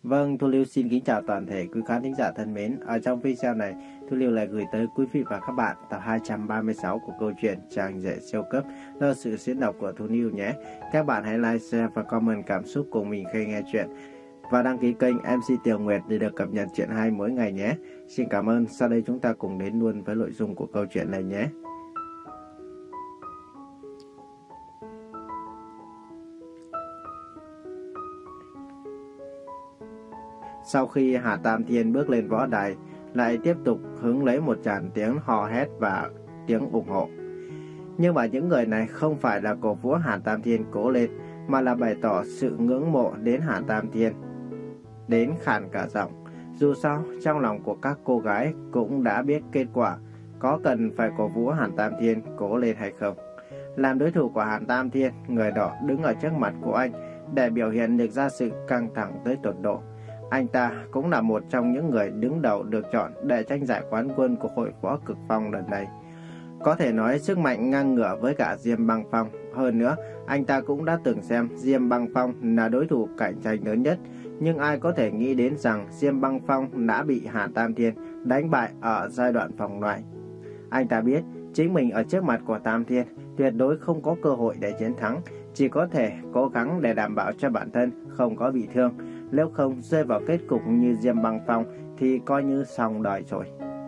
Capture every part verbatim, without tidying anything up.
Vâng, Thu Lưu xin kính chào toàn thể quý khán thính giả thân mến. Ở trong video này, Thu Lưu lại gửi tới quý vị và các bạn tập hai trăm ba mươi sáu của câu chuyện Chàng rể siêu cấp do sự diễn đọc của Thu Lưu nhé. Các bạn hãy like, share và comment cảm xúc của mình khi nghe chuyện. Và đăng ký kênh em xê Tiểu Nguyệt để được cập nhật chuyện hay mỗi ngày nhé. Xin cảm ơn, sau đây chúng ta cùng đến luôn với nội dung của câu chuyện này nhé. Sau khi Hà Tam Thiên bước lên võ đài, lại tiếp tục hứng lấy một tràng tiếng hò hét và tiếng ủng hộ. Nhưng mà những người này không phải là cổ vũ Hà Tam Thiên cố lên, mà là bày tỏ sự ngưỡng mộ đến Hà Tam Thiên, đến khàn cả giọng. Dù sao, trong lòng của các cô gái cũng đã biết kết quả, có cần phải cổ vũ Hàn Tam Thiên cố lên hay không. Làm đối thủ của Hàn Tam Thiên, người đó đứng ở trước mặt của anh để biểu hiện được ra sự căng thẳng tới tột độ. Anh ta cũng là một trong những người đứng đầu được chọn để tranh giải quán quân của Hội Võ Cực Phong lần này. Có thể nói sức mạnh ngang ngửa với cả Diêm Băng Phong. Hơn nữa, anh ta cũng đã từng xem Diêm Băng Phong là đối thủ cạnh tranh lớn nhất. Nhưng ai có thể nghĩ đến rằng Diêm Băng Phong đã bị Hà Tam Thiên đánh bại ở giai đoạn vòng loại. Anh ta biết chính mình ở trước mặt của Tam Thiên tuyệt đối không có cơ hội để chiến thắng, chỉ có thể cố gắng để đảm bảo cho bản thân không có bị thương. Nếu không rơi vào kết cục như Diêm Băng Phong thì coi như xong đời rồi.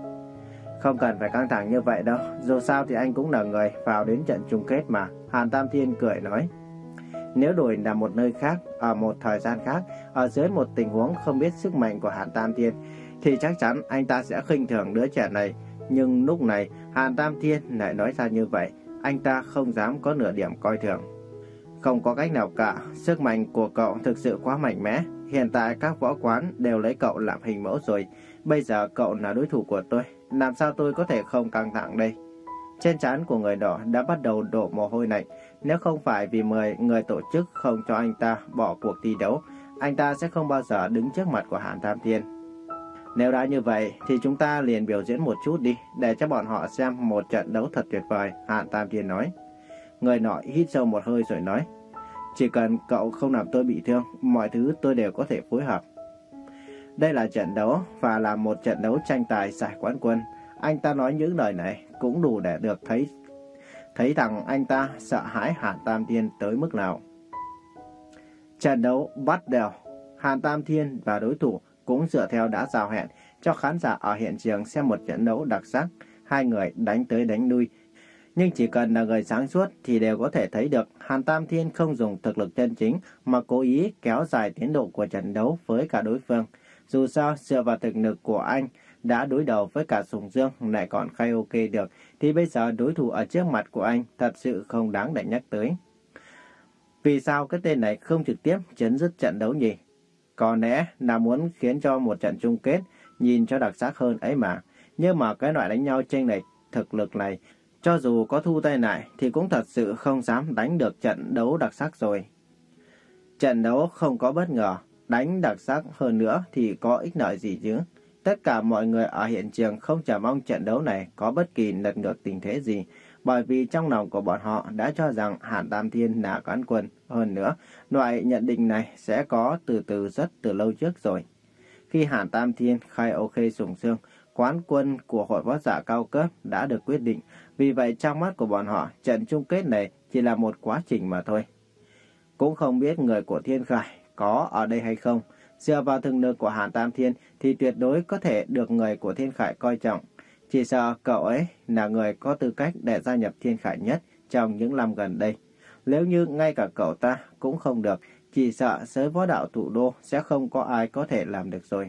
Không cần phải căng thẳng như vậy đâu, dù sao thì anh cũng là người vào đến trận chung kết mà. Hàn Tam Thiên cười nói. Nếu đổi là một nơi khác, ở một thời gian khác, ở dưới một tình huống không biết sức mạnh của Hàn Tam Thiên, thì chắc chắn anh ta sẽ khinh thường đứa trẻ này. Nhưng lúc này Hàn Tam Thiên lại nói ra như vậy, anh ta không dám có nửa điểm coi thường. Không có cách nào cả, sức mạnh của cậu thực sự quá mạnh mẽ. Hiện tại các võ quán đều lấy cậu làm hình mẫu rồi. Bây giờ cậu là đối thủ của tôi, làm sao tôi có thể không căng thẳng đây? Trên trán của người đỏ đã bắt đầu đổ mồ hôi lạnh. Nếu không phải vì mười người tổ chức không cho anh ta bỏ cuộc thi đấu, anh ta sẽ không bao giờ đứng trước mặt của Hàn Tam Thiên. Nếu đã như vậy thì chúng ta liền biểu diễn một chút đi, để cho bọn họ xem một trận đấu thật tuyệt vời, Hàn Tam Thiên nói. Người nọ hít sâu một hơi rồi nói. Chỉ cần cậu không làm tôi bị thương, mọi thứ tôi đều có thể phối hợp. Đây là trận đấu và là một trận đấu tranh tài giải quán quân. Anh ta nói những lời này cũng đủ để được thấy thấy rằng anh ta sợ hãi Hàn Tam Thiên tới mức nào. Trận đấu bắt đầu. Hàn Tam Thiên và đối thủ cũng dựa theo đã giao hẹn cho khán giả ở hiện trường xem một trận đấu đặc sắc. Hai người đánh tới đánh lui. Nhưng chỉ cần là người sáng suốt thì đều có thể thấy được Hàn Tam Thiên không dùng thực lực chân chính mà cố ý kéo dài tiến độ của trận đấu với cả đối phương. Dù sao, dựa vào thực lực của anh đã đối đầu với cả Sùng Dương lại còn khai ok được, thì bây giờ đối thủ ở trước mặt của anh thật sự không đáng để nhắc tới. Vì sao cái tên này không trực tiếp chấm dứt trận đấu nhỉ? Có lẽ là muốn khiến cho một trận chung kết nhìn cho đặc sắc hơn ấy mà. Nhưng mà cái loại đánh nhau chênh lệch thực lực này, cho dù có thu tay lại thì cũng thật sự không dám đánh được trận đấu đặc sắc rồi. Trận đấu không có bất ngờ, đánh đặc sắc hơn nữa thì có ích lợi gì chứ? Tất cả mọi người ở hiện trường không chờ mong trận đấu này có bất kỳ lật ngược tình thế gì, bởi vì trong lòng của bọn họ đã cho rằng Hàn Tam Thiên là quán quân. Hơn nữa, loại nhận định này sẽ có từ từ rất từ lâu trước rồi. Khi Hàn Tam Thiên khai ok Sùng Dương, quán quân của hội võ giả cao cấp đã được quyết định. Vì vậy trong mắt của bọn họ, trận chung kết này chỉ là một quá trình mà thôi. Cũng không biết người của Thiên Khải có ở đây hay không. Dựa vào thực lực của Hàn Tam Thiên thì tuyệt đối có thể được người của Thiên Khải coi trọng. Chỉ sợ cậu ấy là người có tư cách để gia nhập Thiên Khải nhất trong những năm gần đây. Nếu như ngay cả cậu ta cũng không được, chỉ sợ giới võ đạo thủ đô sẽ không có ai có thể làm được rồi.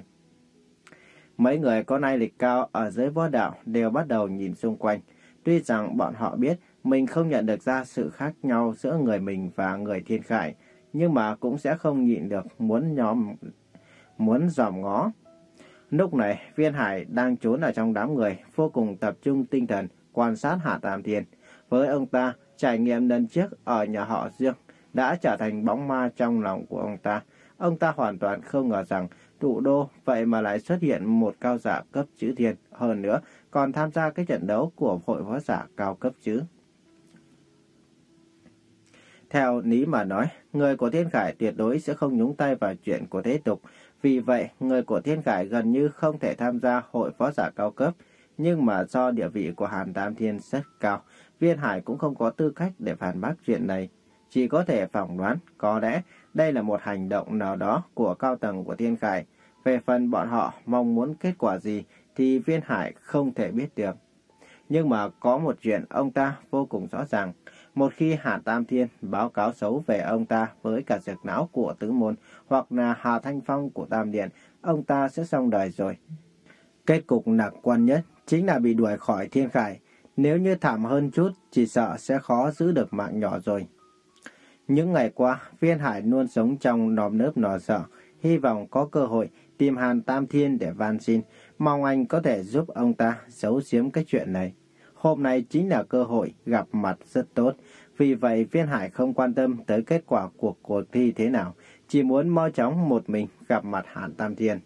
Mấy người có năng lực cao ở giới võ đạo đều bắt đầu nhìn xung quanh. Tuy rằng bọn họ biết mình không nhận được ra sự khác nhau giữa người mình và người Thiên Khải, nhưng mà cũng sẽ không nhịn được muốn nhóm muốn dòm ngó. Lúc này, Viên Hải đang trốn ở trong đám người, vô cùng tập trung tinh thần quan sát Hạ Tam Thiên. Với ông ta, trải nghiệm lần trước ở nhà họ Dương đã trở thành bóng ma trong lòng của ông ta. Ông ta hoàn toàn không ngờ rằng thủ đô vậy mà lại xuất hiện một cao giả cấp chữ thiên, hơn nữa còn tham gia cái trận đấu của hội võ giả cao cấp chứ. Theo lý mà nói, người của Thiên Khải tuyệt đối sẽ không nhúng tay vào chuyện của thế tục. Vì vậy, người của Thiên Khải gần như không thể tham gia hội võ giả cao cấp. Nhưng mà do địa vị của Hàn Tam Thiên rất cao, Viên Hải cũng không có tư cách để phản bác chuyện này. Chỉ có thể phỏng đoán, có lẽ đây là một hành động nào đó của cao tầng của Thiên Khải. Về phần bọn họ mong muốn kết quả gì thì Viên Hải không thể biết được. Nhưng mà có một chuyện ông ta vô cùng rõ ràng. Một khi Hà Tam Thiên báo cáo xấu về ông ta với cả Dược Não của Tứ Môn hoặc là Hà Thanh Phong của Tam Điện, ông ta sẽ xong đời rồi. Kết cục lạc quan nhất chính là bị đuổi khỏi Thiên Khải. Nếu như thảm hơn chút, chỉ sợ sẽ khó giữ được mạng nhỏ rồi. Những ngày qua, Viên Hải luôn sống trong nòm nớp nò sợ, hy vọng có cơ hội tìm Hàn Tam Thiên để van xin, mong anh có thể giúp ông ta giấu giếm cái chuyện này. Hôm nay chính là cơ hội gặp mặt rất tốt, vì vậy Viên Hải không quan tâm tới kết quả của cuộc thi thế nào, chỉ muốn mau chóng một mình gặp mặt Hàn Tam Thiên.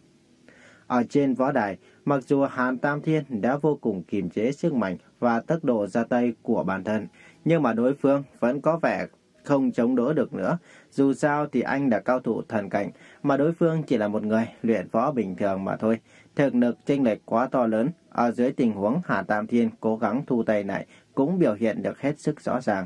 Ở trên võ đài, mặc dù Hàn Tam Thiên đã vô cùng kiềm chế sức mạnh và tốc độ ra tay của bản thân, nhưng mà đối phương vẫn có vẻ không chống đỡ được nữa. Dù sao thì anh là cao thủ thần cảnh, mà đối phương chỉ là một người luyện võ bình thường mà thôi. Thực lực chênh lệch quá to lớn, ở dưới tình huống Hàn Tam Thiên cố gắng thu tay lại cũng biểu hiện được hết sức rõ ràng.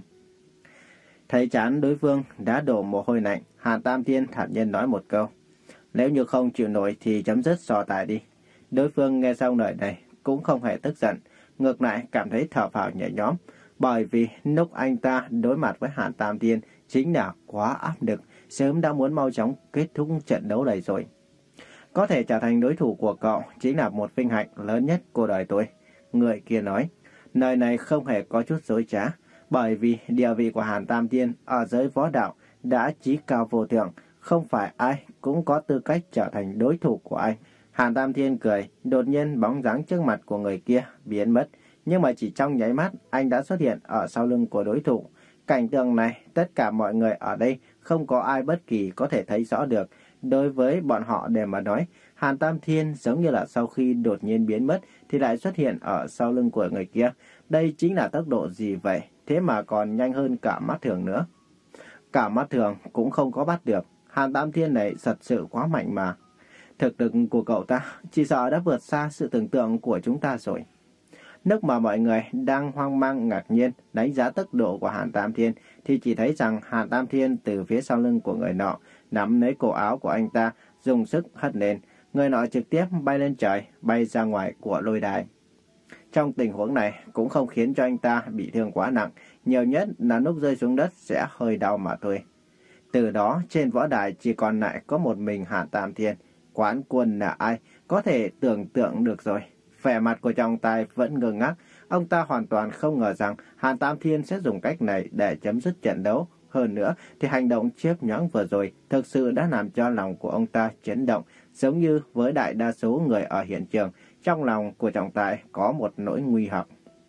Thấy chán đối phương đã đổ mồ hôi lạnh, Hàn Tam Thiên thản nhiên nói một câu: nếu như không chịu nổi thì chấm dứt so tài đi. Đối phương nghe xong lời này cũng không hề tức giận, ngược lại cảm thấy thở phào nhẹ nhõm, bởi vì lúc anh ta đối mặt với Hàn Tam Thiên chính là quá áp lực, sớm đã muốn mau chóng kết thúc trận đấu này rồi. Có thể trở thành đối thủ của cậu chính là một vinh hạnh lớn nhất của đời tôi. Người kia nói, lời này không hề có chút dối trá, bởi vì địa vị của Hàn Tam Thiên ở giới võ đạo đã chí cao vô thượng, không phải ai cũng có tư cách trở thành đối thủ của anh. Hàn Tam Thiên cười, đột nhiên bóng dáng trước mặt của người kia biến mất, nhưng mà chỉ trong nháy mắt anh đã xuất hiện ở sau lưng của đối thủ. Cảnh tượng này tất cả mọi người ở đây không có ai bất kỳ có thể thấy rõ được. Đối với bọn họ để mà nói, Hàn Tam Thiên giống như là sau khi đột nhiên biến mất thì lại xuất hiện ở sau lưng của người kia. Đây chính là tốc độ gì vậy? Thế mà còn nhanh hơn cả mắt thường nữa. Cả mắt thường cũng không có bắt được. Hàn Tam Thiên này thật sự quá mạnh mà. Thực lực của cậu ta chỉ sợ đã vượt xa sự tưởng tượng của chúng ta rồi. Lúc mà mọi người đang hoang mang ngạc nhiên đánh giá tốc độ của Hàn Tam Thiên thì chỉ thấy rằng Hàn Tam Thiên từ phía sau lưng của người nọ nắm lấy cổ áo của anh ta, dùng sức hất lên. Người nọ trực tiếp bay lên trời, bay ra ngoài của lôi đài. Trong tình huống này cũng không khiến cho anh ta bị thương quá nặng, nhiều nhất là lúc rơi xuống đất sẽ hơi đau mà thôi. Từ đó trên võ đài chỉ còn lại có một mình Hàn Tam Thiên. Quán quân là ai có thể tưởng tượng được rồi. Vẻ mặt của trọng tài vẫn ngơ ngác, ông ta hoàn toàn không ngờ rằng Hàn Tam Thiên sẽ dùng cách này để chấm dứt trận đấu. Hơn nữa thì hành động chớp nhoáng vừa rồi thực sự đã làm cho lòng của ông ta chấn động, giống như với đại đa số người ở hiện trường, trong lòng của trọng tài có một nỗi nguy hoặc.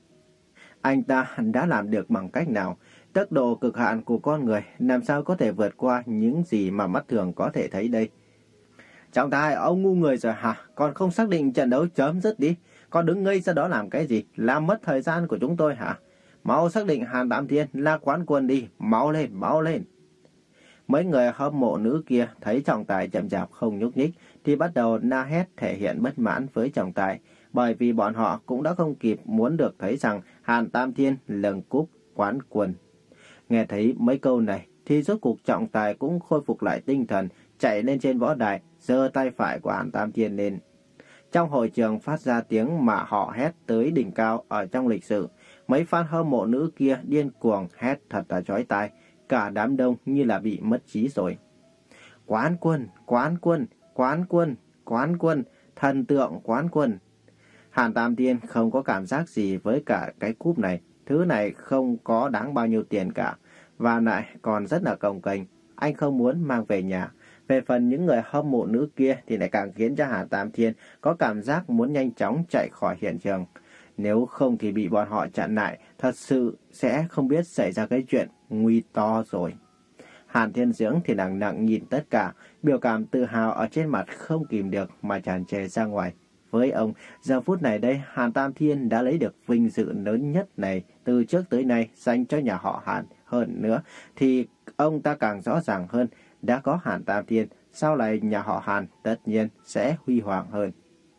Anh ta đã làm được bằng cách nào? Tốc độ cực hạn của con người làm sao có thể vượt qua những gì mà mắt thường có thể thấy đây? Trọng tài, ông ngu người rồi hả? Còn không xác định trận đấu chấm dứt đi. Còn đứng ngây ra đó làm cái gì? Làm mất thời gian của chúng tôi hả? Mau xác định Hàn Tam Thiên là quán quân đi. Mau lên, mau lên. Mấy người hâm mộ nữ kia thấy trọng tài chậm chạp không nhúc nhích thì bắt đầu la hét thể hiện bất mãn với trọng tài. Bởi vì bọn họ cũng đã không kịp muốn được thấy rằng Hàn Tam Thiên lừng cúp quán quân. Nghe thấy mấy câu này thì rốt cuộc trọng tài cũng khôi phục lại tinh thần, chạy lên trên võ đài, giơ tay phải của Hàn Tam Thiên lên. Trong hội trường phát ra tiếng mà họ hét tới đỉnh cao ở trong lịch sử. Mấy fan hâm mộ nữ kia điên cuồng hét thật là chói tai, cả đám đông như là bị mất trí rồi. Quán quân, quán quân, quán quân, quán quân, thần tượng quán quân. Hàn Tam Thiên không có cảm giác gì với cả cái cúp này, thứ này không có đáng bao nhiêu tiền cả, và lại còn rất là cồng kềnh, anh không muốn mang về nhà. Về phần những người hâm mộ nữ kia thì lại càng khiến cho Hàn Tam Thiên có cảm giác muốn nhanh chóng chạy khỏi hiện trường. Nếu không thì bị bọn họ chặn lại, thật sự sẽ không biết xảy ra cái chuyện nguy to rồi. Hàn Thiên Dưỡng thì lặng lặng nhìn tất cả, biểu cảm tự hào ở trên mặt không kìm được mà tràn trề ra ngoài. Với ông, giờ phút này đây, Hàn Tam Thiên đã lấy được vinh dự lớn nhất này từ trước tới nay dành cho nhà họ Hàn. Hơn nữa thì ông ta càng rõ ràng hơn, đã có Hàn Tam Thiên, sau này nhà họ Hàn tất nhiên sẽ huy hoàng hơn.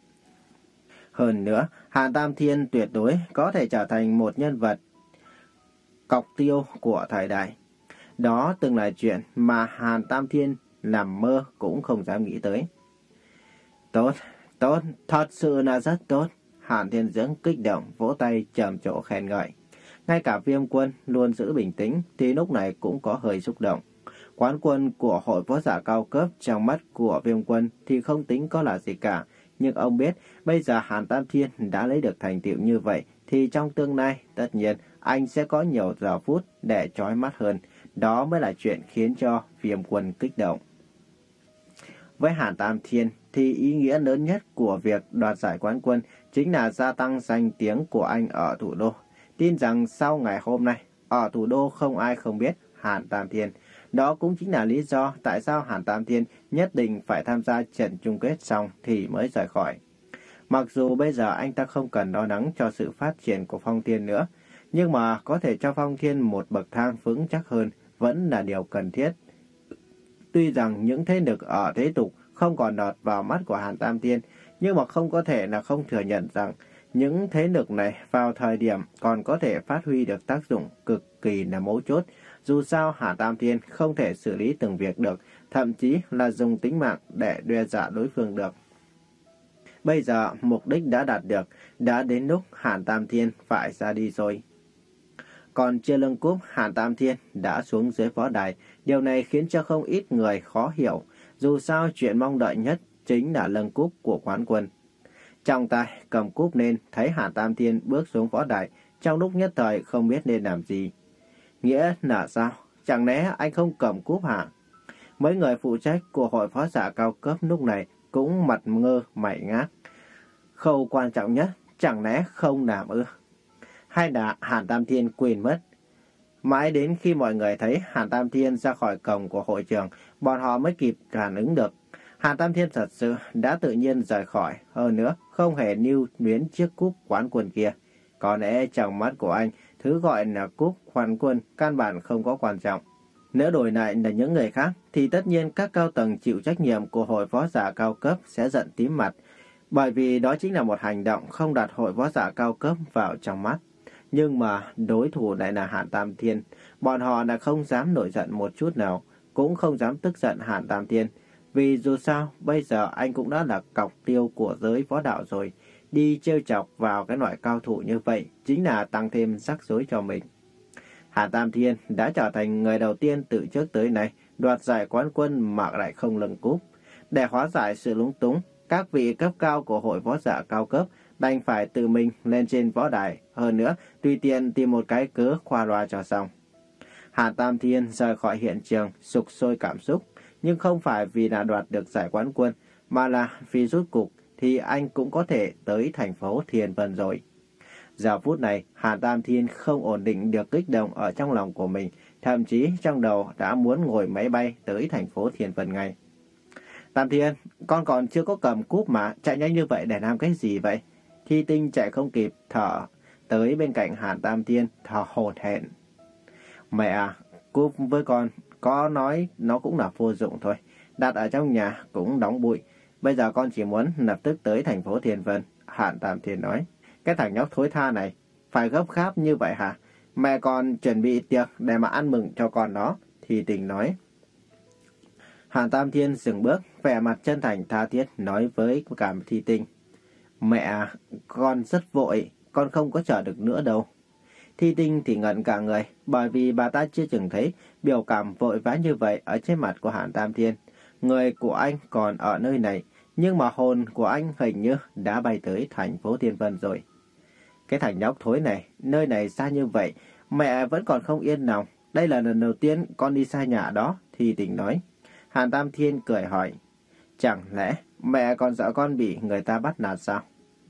Hơn nữa, Hàn Tam Thiên tuyệt đối có thể trở thành một nhân vật cọc tiêu của thời đại. Đó từng là chuyện mà Hàn Tam Thiên nằm mơ cũng không dám nghĩ tới. Tốt, tốt, thật sự là rất tốt. Hàn Thiên Dưỡng kích động vỗ tay trầm trồ khen ngợi. Ngay cả Viêm Quân luôn giữ bình tĩnh thì lúc này cũng có hơi xúc động. Quán quân của hội võ giả cao cấp trong mắt của Viêm Quân thì không tính có là gì cả. Nhưng ông biết bây giờ Hàn Tam Thiên đã lấy được thành tựu như vậy thì trong tương lai tất nhiên anh sẽ có nhiều giờ phút để chói mắt hơn. Đó mới là chuyện khiến cho Viêm Quân kích động. Với Hàn Tam Thiên thì ý nghĩa lớn nhất của việc đoạt giải quán quân chính là gia tăng danh tiếng của anh ở thủ đô. Tin rằng sau ngày hôm nay, ở thủ đô không ai không biết Hàn Tam Thiên. Đó cũng chính là lý do tại sao Hàn Tam Thiên nhất định phải tham gia trận chung kết xong thì mới rời khỏi. Mặc dù bây giờ anh ta không cần lo lắng cho sự phát triển của Phong Thiên nữa, nhưng mà có thể cho Phong Thiên một bậc thang vững chắc hơn vẫn là điều cần thiết. Tuy rằng những thế lực ở thế tục không còn lọt vào mắt của Hàn Tam Thiên, nhưng mà không có thể là không thừa nhận rằng những thế lực này vào thời điểm còn có thể phát huy được tác dụng cực kỳ là mấu chốt. Dù sao Hàn Tam Thiên không thể xử lý từng việc được, thậm chí là dùng tính mạng để đe dọa đối phương được. Bây giờ mục đích đã đạt được, đã đến lúc Hàn Tam Thiên phải ra đi rồi. Còn chưa lưng cúp, Hàn Tam Thiên đã xuống dưới võ đài. Điều này khiến cho không ít người khó hiểu. Dù sao chuyện mong đợi nhất chính là lưng cúp của quán quân. Trong tay cầm cúp nên thấy Hàn Tam Thiên bước xuống võ đài, trong lúc nhất thời không biết nên làm gì. Nghĩa là sao? Chẳng lẽ anh không cầm cúp hả? Mấy người phụ trách của hội võ giả cao cấp lúc này cũng mặt ngơ mày ngác. Khâu quan trọng nhất chẳng lẽ không làm ư? Hay là Hàn Tam Thiên quên mất? Mãi đến khi mọi người thấy Hàn Tam Thiên ra khỏi cổng của hội trường, bọn họ mới kịp phản ứng được. Hàn Tam Thiên thật sự đã tự nhiên rời khỏi, hơn nữa không hề lưu luyến chiếc cúp quán quân kia. Có lẽ trong mắt của anh, thứ gọi là cúp quán quân căn bản không có quan trọng. Nếu đổi lại là những người khác, thì tất nhiên các cao tầng chịu trách nhiệm của hội võ giả cao cấp sẽ giận tím mặt, bởi vì đó chính là một hành động không đặt hội võ giả cao cấp vào trong mắt. Nhưng mà đối thủ lại là Hàn Tam Thiên, bọn họ là không dám nổi giận một chút nào, cũng không dám tức giận Hàn Tam Thiên. Vì dù sao, bây giờ anh cũng đã là cọc tiêu của giới võ đạo rồi. Đi trêu chọc vào cái loại cao thủ như vậy chính là tăng thêm rắc rối cho mình. Hàn Tam Thiên đã trở thành người đầu tiên từ trước tới nay đoạt giải quán quân mà lại không lưng cúp. Để hóa giải sự lúng túng, các vị cấp cao của hội võ giả cao cấp đành phải tự mình lên trên võ đài. Hơn nữa, tùy tiện tìm một cái cớ khoa loa cho xong. Hàn Tam Thiên rời khỏi hiện trường sục sôi cảm xúc, nhưng không phải vì đã đoạt được giải quán quân, mà là vì rút cục thì anh cũng có thể tới thành phố Thiên Vân rồi. Giờ phút này, Hàn Tam Thiên không ổn định được kích động ở trong lòng của mình, thậm chí trong đầu đã muốn ngồi máy bay tới thành phố Thiên Vân ngay. Tam Thiên, con còn chưa có cầm cúp mà, chạy nhanh như vậy để làm cái gì vậy? Thi Tinh chạy không kịp, thở tới bên cạnh Hàn Tam Thiên, thở hổn hển. Mẹ à, cúp với con, có nói nó cũng là vô dụng thôi. Đặt ở trong nhà cũng đóng bụi. Bây giờ con chỉ muốn lập tức tới thành phố Thiên Vân. Hàn Tam Thiên nói. Cái thằng nhóc thối tha này, phải gấp gáp như vậy hả? Mẹ con chuẩn bị tiệc để mà ăn mừng cho con đó. Thi Tinh nói. Hàn Tam Thiên dừng bước, vẻ mặt chân thành tha thiết nói với cảm Thi Tinh. Mẹ, con rất vội, con không có chờ được nữa đâu. Thi Tinh thì ngẩn cả người, bởi vì bà ta chưa từng thấy biểu cảm vội vã như vậy ở trên mặt của Hàn Tam Thiên. Người của anh còn ở nơi này, nhưng mà hồn của anh hình như đã bay tới thành phố Thiên Vân rồi. Cái thằng nhóc thối này, nơi này xa như vậy, mẹ vẫn còn không yên lòng. Đây là lần đầu tiên con đi xa nhà đó, Thi Tinh nói. Hàn Tam Thiên cười hỏi, chẳng lẽ mẹ còn sợ con bị người ta bắt nạt sao?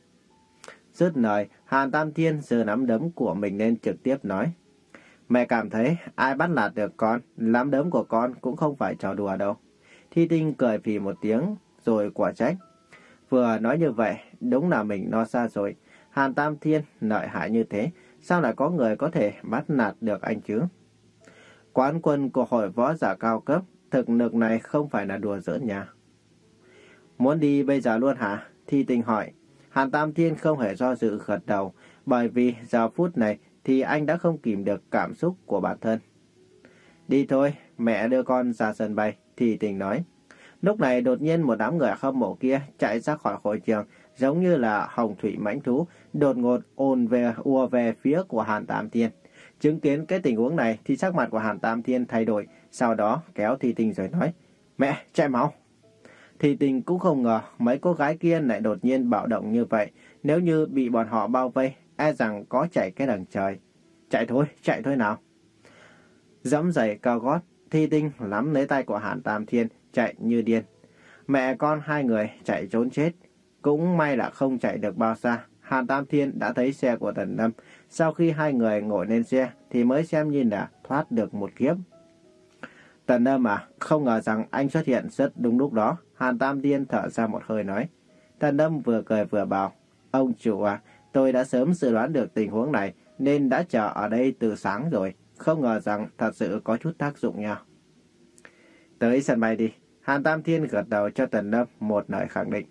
Dứt lời, Hàn Tam Thiên giơ nắm đấm của mình lên trực tiếp nói. Mẹ cảm thấy ai bắt nạt được con, nắm đấm của con cũng không phải trò đùa đâu. Thi Tinh cười phì một tiếng, rồi quả trách. Vừa nói như vậy, đúng là mình no xa rồi. Hàn Tam Thiên lợi hại như thế, sao lại có người có thể bắt nạt được anh chứ? Quán quân của hội võ giả cao cấp, thực lực này không phải là đùa giỡn nha. Muốn đi bây giờ luôn hả? Thi Tinh hỏi. Hàn Tam Thiên không hề do dự gật đầu, bởi vì giờ phút này thì anh đã không kìm được cảm xúc của bản thân. Đi thôi, mẹ đưa con ra sân bay, Thi Tinh nói. Lúc này đột nhiên một đám người hâm mộ kia chạy ra khỏi hội trường, giống như là hồng thủy mãnh thú, đột ngột ồn về ùa về phía của Hàn Tam Thiên. Chứng kiến cái tình huống này thì sắc mặt của Hàn Tam Thiên thay đổi, sau đó kéo Thi Tinh rồi nói, mẹ, chạy mau. Thi Tinh cũng không ngờ mấy cô gái kia lại đột nhiên bạo động như vậy, nếu như bị bọn họ bao vây, e rằng có chạy cái đằng trời. Chạy thôi, chạy thôi nào. Dẫm giày cao gót, Thi Tinh nắm lấy tay của Hàn Tam Thiên, chạy như điên. Mẹ con hai người chạy trốn chết, cũng may là không chạy được bao xa. Hàn Tam Thiên đã thấy xe của Tần Lâm, sau khi hai người ngồi lên xe thì mới xem như là thoát được một kiếp. Tần Lâm à, không ngờ rằng anh xuất hiện rất đúng lúc đó. Hàn Tam Thiên thở ra một hơi nói. Tần Lâm vừa cười vừa bảo, ông chủ à, tôi đã sớm dự đoán được tình huống này nên đã chờ ở đây từ sáng rồi. Không ngờ rằng thật sự có chút tác dụng nha. Tới sân bay đi. Hàn Tam Thiên gật đầu cho Tần Lâm một lời khẳng định.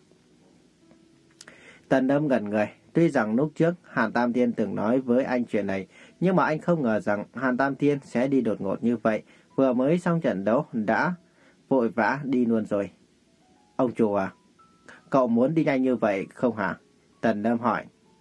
Tần Lâm gần người. Tuy rằng lúc trước Hàn Tam Thiên từng nói với anh chuyện này, nhưng mà anh không ngờ rằng Hàn Tam Thiên sẽ đi đột ngột như vậy. Vừa mới xong trận đấu đã vội vã đi luôn rồi. Ông chủ à, cậu muốn đi nhanh như vậy không hả? Tần Lâm hỏi.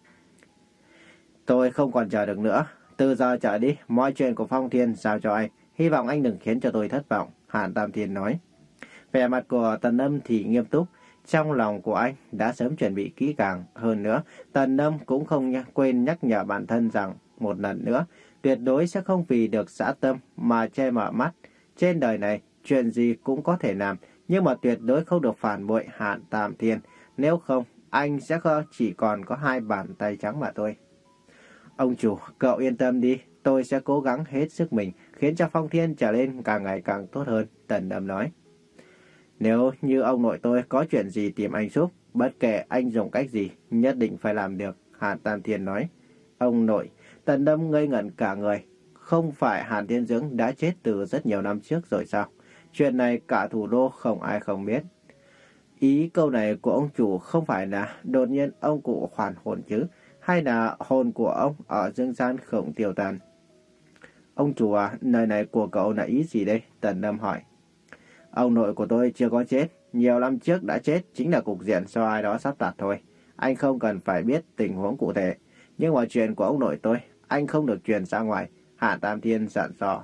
Tôi không còn chờ được nữa. Từ giờ trở đi, mọi chuyện của Phong Thiên giao cho anh. Hy vọng anh đừng khiến cho tôi thất vọng, Hàn Tam Thiên nói. Vẻ mặt của Tần Lâm thì nghiêm túc. Trong lòng của anh đã sớm chuẩn bị kỹ càng. Hơn nữa, Tần Lâm cũng không quên nhắc nhở bản thân rằng một lần nữa, tuyệt đối sẽ không vì được dã tâm mà che mở mắt. Trên đời này, chuyện gì cũng có thể làm, nhưng mà tuyệt đối không được phản bội Hàn Tam Thiên. Nếu không, anh sẽ chỉ còn có hai bàn tay trắng mà thôi. Ông chủ, cậu yên tâm đi, tôi sẽ cố gắng hết sức mình, khiến cho Phong Thiên trở lên càng ngày càng tốt hơn, Tần Lâm nói. Nếu như ông nội tôi có chuyện gì tìm anh giúp, bất kể anh dùng cách gì, nhất định phải làm được, Hàn Tam Thiên nói. Ông nội, Tần Lâm ngây ngẩn cả người. Không phải Hàn Thiên Dưỡng đã chết từ rất nhiều năm trước rồi sao? Chuyện này cả thủ đô không ai không biết. Ý câu này của ông chủ không phải là đột nhiên ông cụ hoàn hồn chứ, hay là hồn của ông ở dương gian không tiêu tan? Ông chủ à, lời này của cậu là ý gì đây? Tần Lâm hỏi. Ông nội của tôi chưa có chết, nhiều năm trước đã chết, chính là cục diện do ai đó sắp đặt thôi. Anh không cần phải biết tình huống cụ thể, nhưng mà chuyện của ông nội tôi, anh không được truyền ra ngoài, Hàn Tam Thiên dặn dò.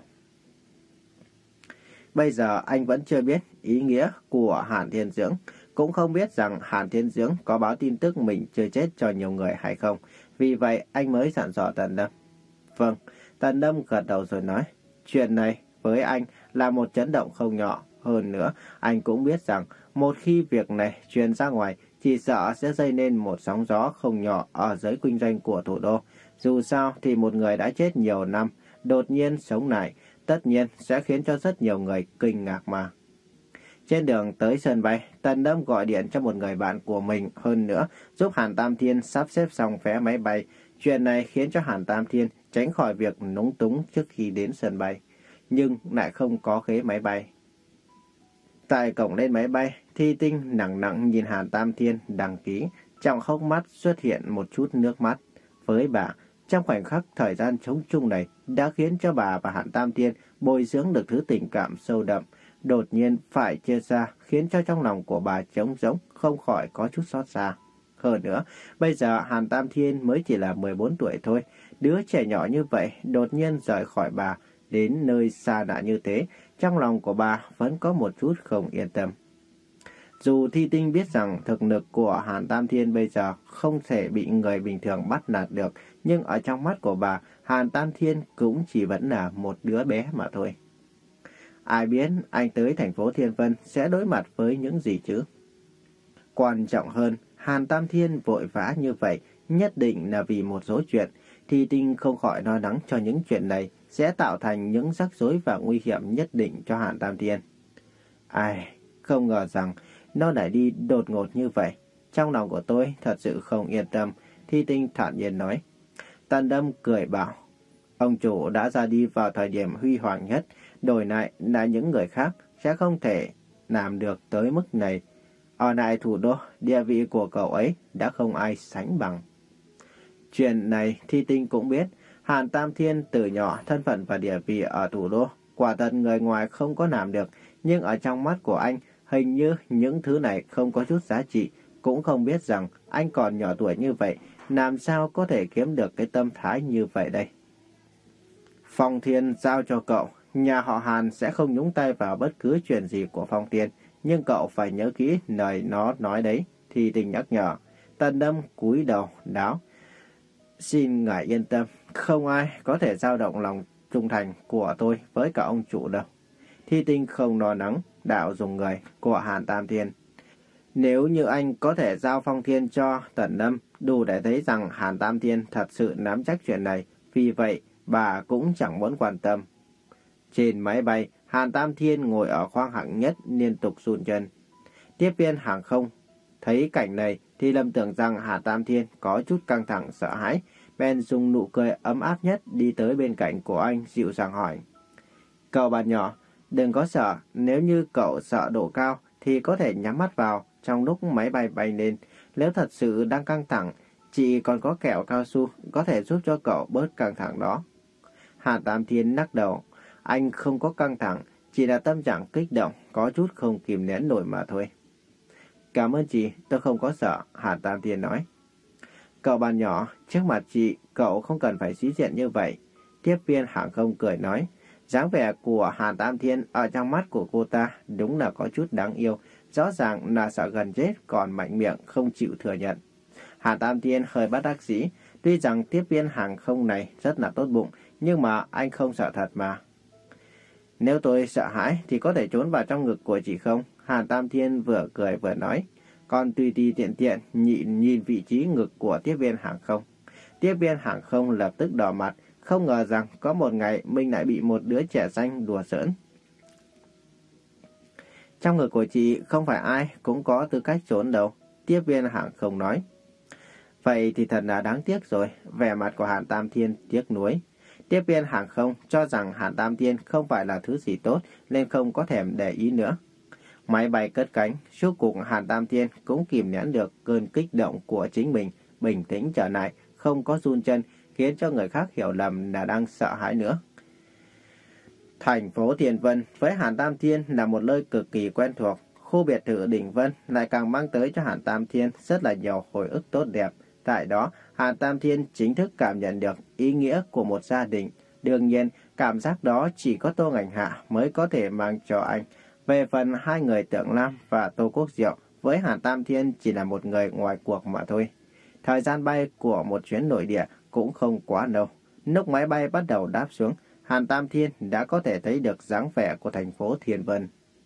Bây giờ anh vẫn chưa biết ý nghĩa của Hàn Thiên Dưỡng, cũng không biết rằng Hàn Thiên Dưỡng có báo tin tức mình chưa chết cho nhiều người hay không. Vì vậy anh mới dặn dò Tần Lâm. Vâng, Tần Lâm gật đầu rồi nói. Chuyện này với anh là một chấn động không nhỏ. Hơn nữa, anh cũng biết rằng một khi việc này truyền ra ngoài, chỉ sợ sẽ gây nên một sóng gió không nhỏ ở giới kinh doanh của thủ đô. Dù sao thì một người đã chết nhiều năm, đột nhiên sống lại, tất nhiên sẽ khiến cho rất nhiều người kinh ngạc mà. Trên đường tới sân bay, Tần Lâm gọi điện cho một người bạn của mình, hơn nữa giúp Hàn Tam Thiên sắp xếp xong vé máy bay. Chuyện này khiến cho Hàn Tam Thiên tránh khỏi việc lúng túng trước khi đến sân bay, nhưng lại không có ghế máy bay. Tại cổng lên máy bay, Thi Tinh nặng nặng nhìn Hàn Tam Thiên đăng ký, trong hốc mắt xuất hiện một chút nước mắt. Với bà, trong khoảnh khắc thời gian trống chung này đã khiến cho bà và Hàn Tam Thiên bồi dưỡng được thứ tình cảm sâu đậm. Đột nhiên phải chia xa khiến cho trong lòng của bà trống rỗng, không khỏi có chút xót xa. Hơn nữa, bây giờ Hàn Tam Thiên mới chỉ là mười bốn tuổi thôi. Đứa trẻ nhỏ như vậy đột nhiên rời khỏi bà đến nơi xa lạ như thế, trong lòng của bà vẫn có một chút không yên tâm. Dù Thi Tinh biết rằng thực lực của Hàn Tam Thiên bây giờ không thể bị người bình thường bắt nạt được, nhưng ở trong mắt của bà, Hàn Tam Thiên cũng chỉ vẫn là một đứa bé mà thôi. Ai biết anh tới thành phố Thiên Vân sẽ đối mặt với những gì chứ? Quan trọng hơn, Hàn Tam Thiên vội vã như vậy nhất định là vì một số chuyện. Thi Tinh không khỏi lo lắng cho những chuyện này sẽ tạo thành những rắc rối và nguy hiểm nhất định cho Hàn Tam Thiên. Ai, không ngờ rằng nó lại đi đột ngột như vậy. Trong lòng của tôi thật sự không yên tâm, Thi Tinh thản nhiên nói. Tần Lâm cười bảo, ông chủ đã ra đi vào thời điểm huy hoàng nhất, Đổi lại là những người khác sẽ không thể làm được tới mức này. Ở lại thủ đô, địa vị của cậu ấy đã không ai sánh bằng. Chuyện này Thi Tinh cũng biết. Hàn Tam Thiên từ nhỏ thân phận và địa vị ở thủ đô quả thật người ngoài không có làm được, nhưng ở trong mắt của anh hình như những thứ này không có chút giá trị. Cũng không biết rằng anh còn nhỏ tuổi như vậy, làm sao có thể kiếm được cái tâm thái như vậy đây. Phong Thiên giao cho cậu, nhà họ Hàn sẽ không nhúng tay vào bất cứ chuyện gì của Phong Thiên, nhưng cậu phải nhớ kỹ lời nó nói đấy. Thi Tinh nhắc nhở. Tần Đâm cúi đầu đáo. Xin ngài yên tâm, không ai có thể dao động lòng trung thành của tôi với cả ông chủ đâu. Thi Tinh không lo lắng đạo dùng người của Hàn Tam Thiên. Nếu như anh có thể giao Phong Thiên cho Tần Lâm, đủ để thấy rằng Hàn Tam Thiên thật sự nắm chắc chuyện này, vì vậy bà cũng chẳng muốn quan tâm. Trên máy bay, Hàn Tam Thiên ngồi ở khoang hạng nhất liên tục run chân. Tiếp viên hàng không thấy cảnh này thì lầm tưởng rằng Hàn Tam Thiên có chút căng thẳng sợ hãi, bèn dùng nụ cười ấm áp nhất đi tới bên cạnh của anh dịu dàng hỏi. Cậu bạn nhỏ, đừng có sợ, nếu như cậu sợ độ cao thì có thể nhắm mắt vào trong lúc máy bay bay lên. Nếu thật sự đang căng thẳng, chị còn có kẹo cao su có thể giúp cho cậu bớt căng thẳng đó. Hàn Tam Thiên lắc đầu. Anh không có căng thẳng, chỉ là tâm trạng kích động, có chút không kìm nén nổi mà thôi. Cảm ơn chị, tôi không có sợ, Hàn Tam Thiên nói. Cậu bạn nhỏ, trước mặt chị, cậu không cần phải sĩ diện như vậy. Tiếp viên hàng không cười nói. Dáng vẻ của Hàn Tam Thiên ở trong mắt của cô ta đúng là có chút đáng yêu. Rõ ràng là sợ gần chết, còn mạnh miệng không chịu thừa nhận. Hàn Tam Thiên hơi bất đắc dĩ. Tuy rằng tiếp viên hàng không này rất là tốt bụng, nhưng mà anh không sợ thật mà. Nếu tôi sợ hãi thì có thể trốn vào trong ngực của chị không? Hàn Tam Thiên vừa cười vừa nói. Còn tùy tùy tiện tiện nhịn nhìn vị trí ngực của tiếp viên hàng không. Tiếp viên hàng không lập tức đỏ mặt, không ngờ rằng có một ngày mình lại bị một đứa trẻ xanh đùa giỡn. Trong ngực của chị không phải ai cũng có tư cách trốn đâu, tiếp viên hàng không nói. Vậy thì thật là đáng tiếc rồi, vẻ mặt của Hàn Tam Thiên tiếc nuối. Tiếp viên hàng không cho rằng Hàn Tam Thiên không phải là thứ gì tốt nên không có thèm để ý nữa. Máy bay cất cánh, rốt cuộc Hàn Tam Thiên cũng kìm nén được cơn kích động của chính mình, bình tĩnh trở lại, không có run chân, khiến cho người khác hiểu lầm là đang sợ hãi nữa. Thành phố Thiền Vân với Hàn Tam Thiên là một nơi cực kỳ quen thuộc. Khu biệt thự Đỉnh Vân lại càng mang tới cho Hàn Tam Thiên rất là nhiều hồi ức tốt đẹp. Tại đó, Hàn Tam Thiên chính thức cảm nhận được ý nghĩa của một gia đình. Đương nhiên, cảm giác đó chỉ có Tô Ngành Hạ mới có thể mang cho anh. Về phần hai người Tưởng Lam và Tô Quốc Diệu, với Hàn Tam Thiên chỉ là một người ngoài cuộc mà thôi. Thời gian bay của một chuyến nội địa cũng không quá lâu. Lúc máy bay bắt đầu đáp xuống, Hàn Tam Thiên đã có thể thấy được dáng vẻ của thành phố Thiên Vân.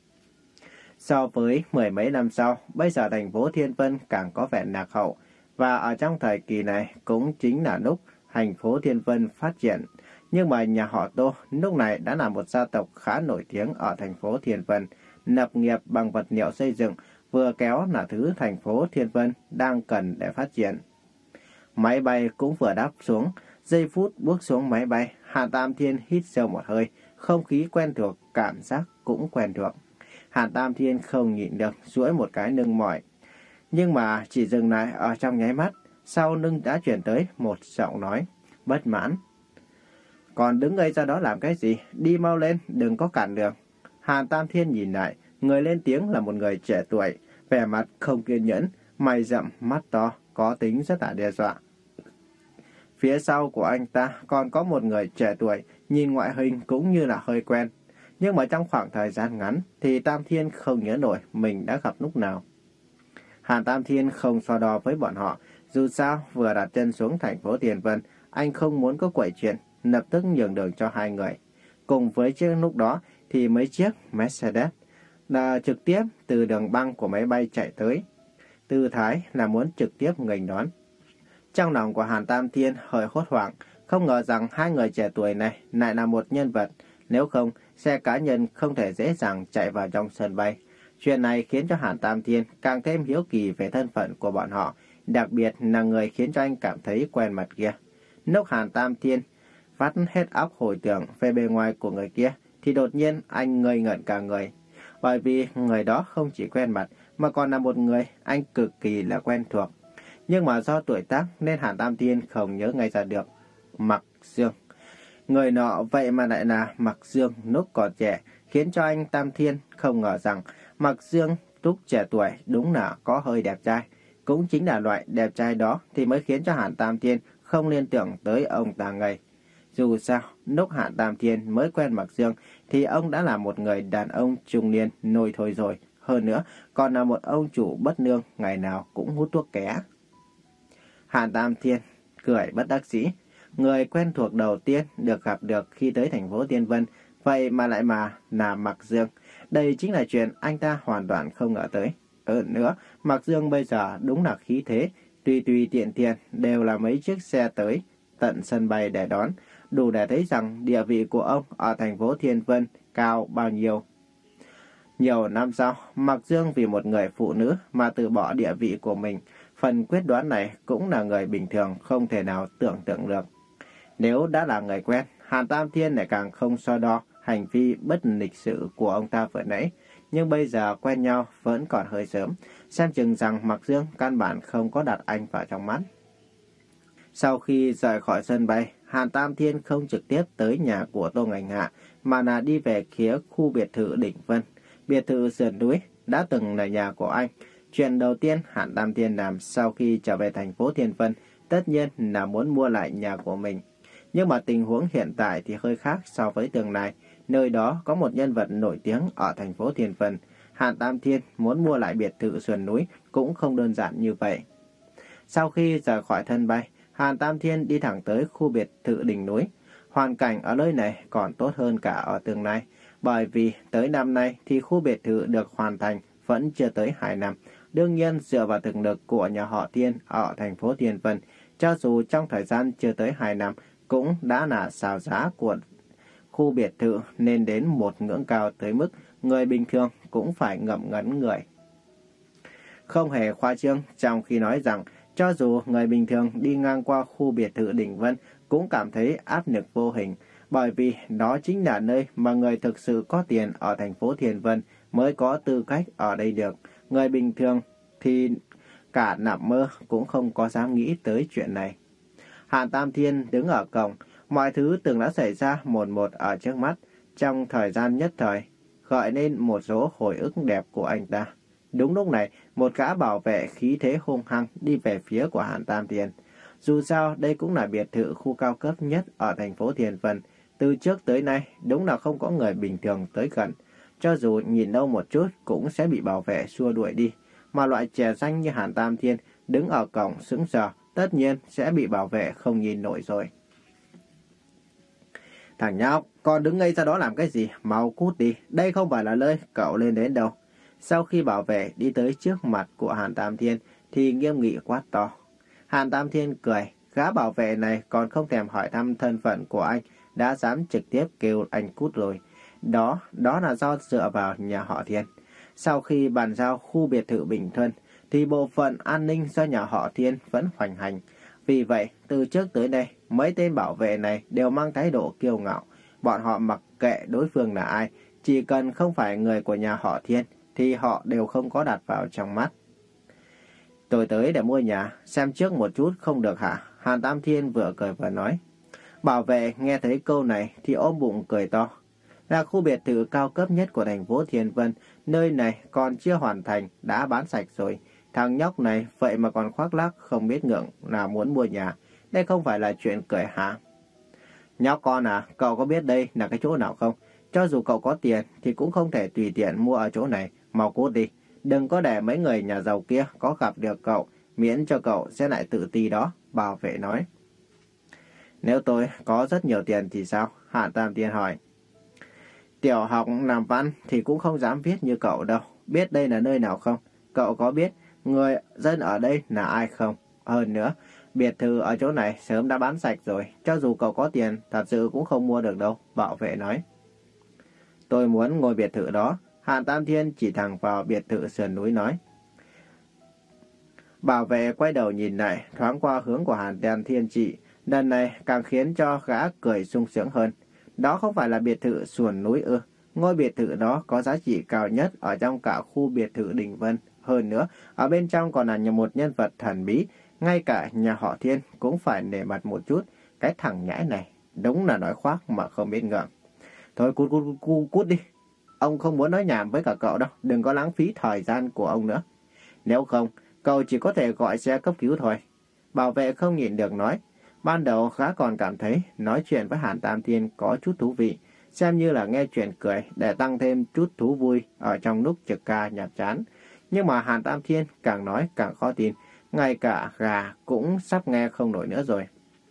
So với mười mấy năm sau, bây giờ thành phố Thiên Vân càng có vẻ lạc hậu. Và ở trong thời kỳ này cũng chính là lúc thành phố Thiên Vân phát triển. Nhưng mà nhà họ Tô lúc này đã là một gia tộc khá nổi tiếng ở thành phố Thiên Vân. Lập nghiệp bằng vật liệu xây dựng vừa kéo là thứ thành phố Thiên Vân đang cần để phát triển. Máy bay cũng vừa đáp xuống. Giây phút bước xuống máy bay, Hàn Tam Thiên hít sâu một hơi. Không khí quen thuộc, cảm giác cũng quen thuộc. Hàn Tam Thiên không nhịn được duỗi một cái lưng mỏi. Nhưng mà chỉ dừng lại ở trong nháy mắt, sau lưng đã chuyển tới một giọng nói bất mãn. Còn đứng ngây ra đó làm cái gì? Đi mau lên, đừng có cản đường. Hàn Tam Thiên nhìn lại, người lên tiếng là một người trẻ tuổi, vẻ mặt không kiên nhẫn, mày rậm, mắt to, có tính rất là đe dọa. Phía sau của anh ta còn có một người trẻ tuổi, nhìn ngoại hình cũng như là hơi quen. Nhưng mà trong khoảng thời gian ngắn thì Tam Thiên không nhớ nổi mình đã gặp lúc nào. Hàn Tam Thiên không so đo với bọn họ, dù sao vừa đặt chân xuống thành phố Tiền Vân, anh không muốn có quậy chuyện, lập tức nhường đường cho hai người. Cùng với chiếc lúc đó thì mấy chiếc Mercedes là trực tiếp từ đường băng của máy bay chạy tới. Tư thái là muốn trực tiếp nghênh đón. Trong lòng của Hàn Tam Thiên hơi hốt hoảng, không ngờ rằng hai người trẻ tuổi này lại là một nhân vật. Nếu không, xe cá nhân không thể dễ dàng chạy vào trong sân bay. Chuyện này khiến cho Hàn Tam Thiên càng thêm hiếu kỳ về thân phận của bọn họ, đặc biệt là người khiến cho anh cảm thấy quen mặt kia. Lúc Hàn Tam Thiên vắt hết óc hồi tưởng về bề ngoài của người kia, thì đột nhiên anh ngây ngẩn cả người. Bởi vì người đó không chỉ quen mặt mà còn là một người anh cực kỳ là quen thuộc. Nhưng mà do tuổi tác nên Hàn Tam Thiên không nhớ ngay ra được. Mặc Dương. Người nọ vậy mà lại là Mặc Dương lúc còn trẻ, khiến cho anh Tam Thiên không ngờ rằng Mặc Dương lúc trẻ tuổi đúng là có hơi đẹp trai. Cũng chính là loại đẹp trai đó thì mới khiến cho Hàn Tam Thiên không liên tưởng tới ông ta ngây. Dù sao, lúc Hàn Tam Thiên mới quen Mặc Dương thì ông đã là một người đàn ông trung niên nôi thôi rồi. Hơn nữa, còn là một ông chủ bất nương ngày nào cũng hút thuốc ké. Hàn Tam Thiên cười bất đắc dĩ. Người quen thuộc đầu tiên được gặp được khi tới thành phố Thiên Vân, vậy mà lại mà là Mặc Dương. Đây chính là chuyện anh ta hoàn toàn không ngờ tới. Hơn nữa, Mặc Dương bây giờ đúng là khí thế, tùy tùy tiện tiện đều là mấy chiếc xe tới tận sân bay để đón, đủ để thấy rằng địa vị của ông ở thành phố Thiên Vân cao bao nhiêu. Nhiều năm sau, Mặc Dương vì một người phụ nữ mà từ bỏ địa vị của mình, phần quyết đoán này cũng là người bình thường không thể nào tưởng tượng được. Nếu đã là người quen, Hàn Tam Thiên lại càng không so đo hành vi bất lịch sự của ông ta vừa nãy. Nhưng bây giờ quen nhau vẫn còn hơi sớm, xem chừng rằng Mặc Dương căn bản không có đặt anh vào trong mắt. Sau khi rời khỏi sân bay, Hàn Tam Thiên không trực tiếp tới nhà của Tô Ngành Hạ, mà là đi về phía khu biệt thự Đỉnh Vân. Biệt thự sườn núi đã từng là nhà của anh. Chuyện đầu tiên Hàn Tam Thiên làm sau khi trở về thành phố Thiên Vân tất nhiên là muốn mua lại nhà của mình. Nhưng mà tình huống hiện tại thì hơi khác so với tương lai. Nơi đó có một nhân vật nổi tiếng ở thành phố Thiên Vân. Hàn Tam Thiên muốn mua lại biệt thự sườn núi cũng không đơn giản như vậy. Sau khi rời khỏi sân bay, Hàn Tam Thiên đi thẳng tới khu biệt thự đỉnh núi. Hoàn cảnh ở nơi này còn tốt hơn cả ở tương lai. Bởi vì tới năm nay thì khu biệt thự được hoàn thành vẫn chưa tới hai năm. Đương nhiên dựa vào thực lực của nhà họ Thiên ở thành phố Thiên Vân, cho dù trong thời gian chưa tới hai năm cũng đã là xào giá của khu biệt thự nên đến một ngưỡng cao tới mức người bình thường cũng phải ngậm ngấn người. Không hề khoa trương trong khi nói rằng cho dù người bình thường đi ngang qua khu biệt thự Đỉnh Vân cũng cảm thấy áp lực vô hình, bởi vì đó chính là nơi mà người thực sự có tiền ở thành phố Thiên Vân mới có tư cách ở đây được. Người bình thường thì cả nằm mơ cũng không có dám nghĩ tới chuyện này. Hàn Tam Thiên đứng ở cổng, mọi thứ từng đã xảy ra một một ở trước mắt, trong thời gian nhất thời, gợi nên một số hồi ức đẹp của anh ta. Đúng lúc này, một gã bảo vệ khí thế hung hăng đi về phía của Hàn Tam Thiên. Dù sao, đây cũng là biệt thự khu cao cấp nhất ở thành phố Thiên Vân. Từ trước tới nay, đúng là không có người bình thường tới gần. Cho dù nhìn lâu một chút cũng sẽ bị bảo vệ xua đuổi đi. Mà loại trẻ danh như Hàn Tam Thiên đứng ở cổng sững sờ, tất nhiên sẽ bị bảo vệ không nhìn nổi rồi. Thằng nhóc, con đứng ngây ra đó làm cái gì? Mau cút đi, đây không phải là nơi cậu lên đến đâu. Sau khi bảo vệ đi tới trước mặt của Hàn Tam Thiên thì nghiêm nghị quát to. Hàn Tam Thiên cười, gã bảo vệ này còn không thèm hỏi thăm thân phận của anh, đã dám trực tiếp kêu anh cút rồi. Đó, đó là do dựa vào nhà họ Thiên. Sau khi bàn giao khu biệt thự Bình Thuận, thì bộ phận an ninh do nhà họ Thiên vẫn hoành hành. Vì vậy, từ trước tới đây, mấy tên bảo vệ này đều mang thái độ kiêu ngạo. Bọn họ mặc kệ đối phương là ai, chỉ cần không phải người của nhà họ Thiên, thì họ đều không có đặt vào trong mắt. Tôi tới để mua nhà, xem trước một chút không được hả? Hàn Tam Thiên vừa cười vừa nói. Bảo vệ nghe thấy câu này thì ôm bụng cười to. Là khu biệt thự cao cấp nhất của thành phố Thiên Vân, nơi này còn chưa hoàn thành, đã bán sạch rồi. Thằng nhóc này vậy mà còn khoác lác không biết ngượng là muốn mua nhà. Đây không phải là chuyện cười hả? Nhóc con à, cậu có biết đây là cái chỗ nào không? Cho dù cậu có tiền thì cũng không thể tùy tiện mua ở chỗ này. Mau cút đi. Đừng có để mấy người nhà giàu kia có gặp được cậu, miễn cho cậu sẽ lại tự ti đó, bảo vệ nói. Nếu tôi có rất nhiều tiền thì sao? Hàn Tam Thiên hỏi. Tiểu học làm văn thì cũng không dám viết như cậu đâu. Biết đây là nơi nào không? Cậu có biết người dân ở đây là ai không? Hơn nữa, biệt thự ở chỗ này sớm đã bán sạch rồi. Cho dù cậu có tiền, thật sự cũng không mua được đâu, bảo vệ nói. Tôi muốn ngôi biệt thự đó. Hàn Tam Thiên chỉ thẳng vào biệt thự sườn núi nói. Bảo vệ quay đầu nhìn lại, thoáng qua hướng của Hàn Tam Thiên chị. Lần này càng khiến cho gã cười sung sướng hơn. Đó không phải là biệt thự sườn núi ư? Ngôi biệt thự đó có giá trị cao nhất ở trong cả khu biệt thự Đình Vân. Hơn nữa, ở bên trong còn là một nhân vật thần bí. Ngay cả nhà họ Thiên cũng phải nể mặt một chút. Cái thằng nhãi này, đúng là nói khoác mà không biết ngượng. Thôi cút cút cút cút đi. Ông không muốn nói nhảm với cả cậu đâu. Đừng có lãng phí thời gian của ông nữa. Nếu không, cậu chỉ có thể gọi xe cấp cứu thôi. Bảo vệ không nhịn được nói. Ban đầu gã còn cảm thấy nói chuyện với Hàn Tam Thiên có chút thú vị. Xem như là nghe chuyện cười để tăng thêm chút thú vui ở trong lúc trực ca nhàm chán. Nhưng mà Hàn Tam Thiên càng nói càng khó tin. Ngay cả gà cũng sắp nghe không nổi nữa rồi.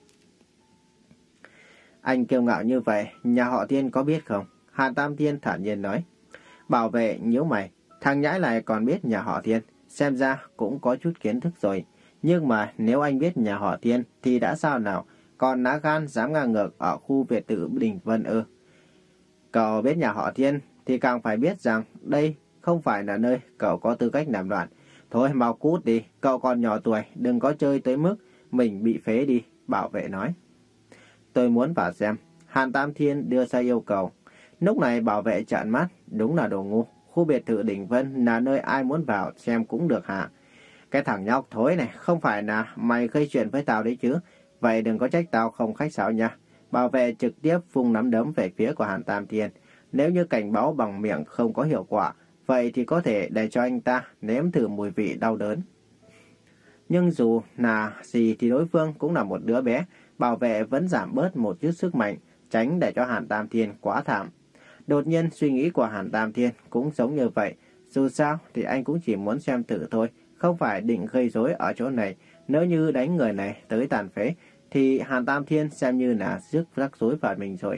Anh kiêu ngạo như vậy, nhà họ Thiên có biết không? Hàn Tam Thiên thản nhiên nói. Bảo vệ nhíu mày. Thằng nhãi này còn biết nhà họ Thiên. Xem ra cũng có chút kiến thức rồi. Nhưng mà nếu anh biết nhà họ Thiên thì đã sao nào? Còn lá gan dám ngang ngược ở khu biệt thự Đình Vân ư? Cậu biết nhà họ Thiên thì càng phải biết rằng đây không phải là nơi cậu có tư cách làm loạn. Thôi mau cút đi, cậu còn nhỏ tuổi, đừng có chơi tới mức mình bị phế đi, bảo vệ nói. Tôi muốn vào xem. Hàn Tam Thiên đưa ra yêu cầu. Lúc này bảo vệ trợn mắt, đúng là đồ ngu. Khu biệt thự Đình Vân là nơi ai muốn vào xem cũng được hả? Cái thằng nhóc thối này, không phải là mày gây chuyện với tao đấy chứ? Vậy đừng có trách tao không khách sáo nha. Bảo vệ trực tiếp vung nắm đấm về phía của Hàn Tam Thiên. Nếu như cảnh báo bằng miệng không có hiệu quả, vậy thì có thể để cho anh ta nếm thử mùi vị đau đớn. Nhưng dù là gì thì đối phương cũng là một đứa bé, bảo vệ vẫn giảm bớt một chút sức mạnh, tránh để cho Hàn Tam Thiên quá thảm. Đột nhiên suy nghĩ của Hàn Tam Thiên cũng giống như vậy. Dù sao thì anh cũng chỉ muốn xem thử thôi, không phải định gây rối ở chỗ này. Nếu như đánh người này tới tàn phế, thì Hàn Tam Thiên xem như là rước rắc rối vào mình rồi.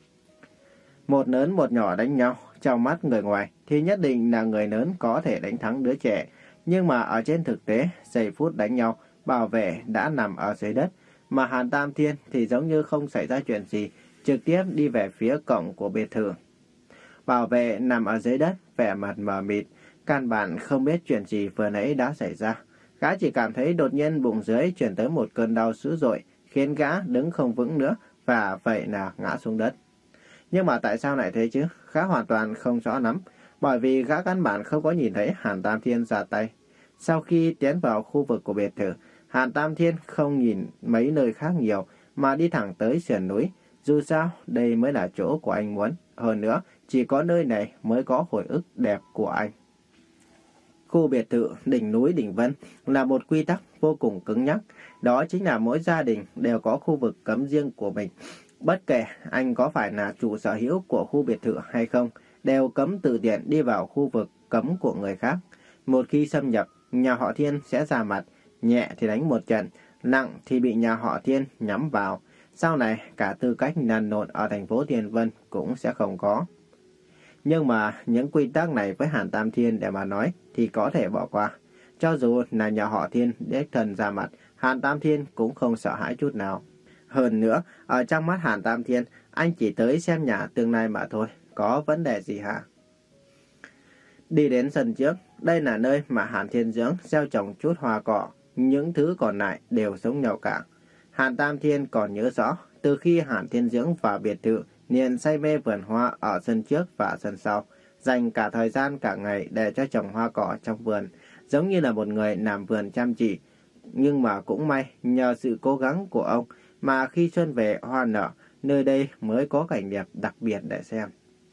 Một lớn một nhỏ đánh nhau, trong mắt người ngoài thì nhất định là người lớn có thể đánh thắng đứa trẻ. Nhưng mà ở trên thực tế, giây phút đánh nhau, bảo vệ đã nằm ở dưới đất. Mà Hàn Tam Thiên thì giống như không xảy ra chuyện gì, trực tiếp đi về phía cổng của biệt thự. Bảo vệ nằm ở dưới đất, vẻ mặt mờ mịt, căn bản không biết chuyện gì vừa nãy đã xảy ra. Gã chỉ cảm thấy đột nhiên bụng dưới chuyển tới một cơn đau dữ dội, khiến gã đứng không vững nữa và vậy là ngã xuống đất. Nhưng mà tại sao lại thế chứ? Gã hoàn toàn không rõ lắm, bởi vì gã căn bản không có nhìn thấy Hàn Tam Thiên ra tay. Sau khi tiến vào khu vực của biệt thự, Hàn Tam Thiên không nhìn mấy nơi khác nhiều mà đi thẳng tới sườn núi. Dù sao, đây mới là chỗ của anh muốn. Hơn nữa, chỉ có nơi này mới có hồi ức đẹp của anh. Khu biệt thự đỉnh núi Đình Vân là một quy tắc vô cùng cứng nhắc. Đó chính là mỗi gia đình đều có khu vực cấm riêng của mình. Bất kể anh có phải là chủ sở hữu của khu biệt thự hay không, đều cấm tự tiện đi vào khu vực cấm của người khác. Một khi xâm nhập, nhà họ Thiên sẽ ra mặt, nhẹ thì đánh một trận, nặng thì bị nhà họ Thiên nhắm vào. Sau này, cả tư cách nằn nộn ở thành phố Thiên Vân cũng sẽ không có. Nhưng mà những quy tắc này với Hàn Tam Thiên để mà nói thì có thể bỏ qua. Cho dù là nhà họ Thiên đích thân ra mặt, Hàn Tam Thiên cũng không sợ hãi chút nào. Hơn nữa, ở trong mắt Hàn Tam Thiên, anh chỉ tới xem nhà tương lai mà thôi. Có vấn đề gì hả? Đi đến sân trước, đây là nơi mà Hàn Thiên Dưỡng gieo trồng chút hoa cỏ. Những thứ còn lại đều giống nhau cả. Hàn Tam Thiên còn nhớ rõ, từ khi Hàn Thiên Dưỡng vào biệt thự, liền say mê vườn hoa ở sân trước và sân sau, dành cả thời gian cả ngày để cho trồng hoa cỏ trong vườn, giống như là một người làm vườn chăm chỉ. Nhưng mà cũng may, nhờ sự cố gắng của ông mà khi xuân về hoa nở, nơi đây mới có cảnh đẹp đặc biệt để xem.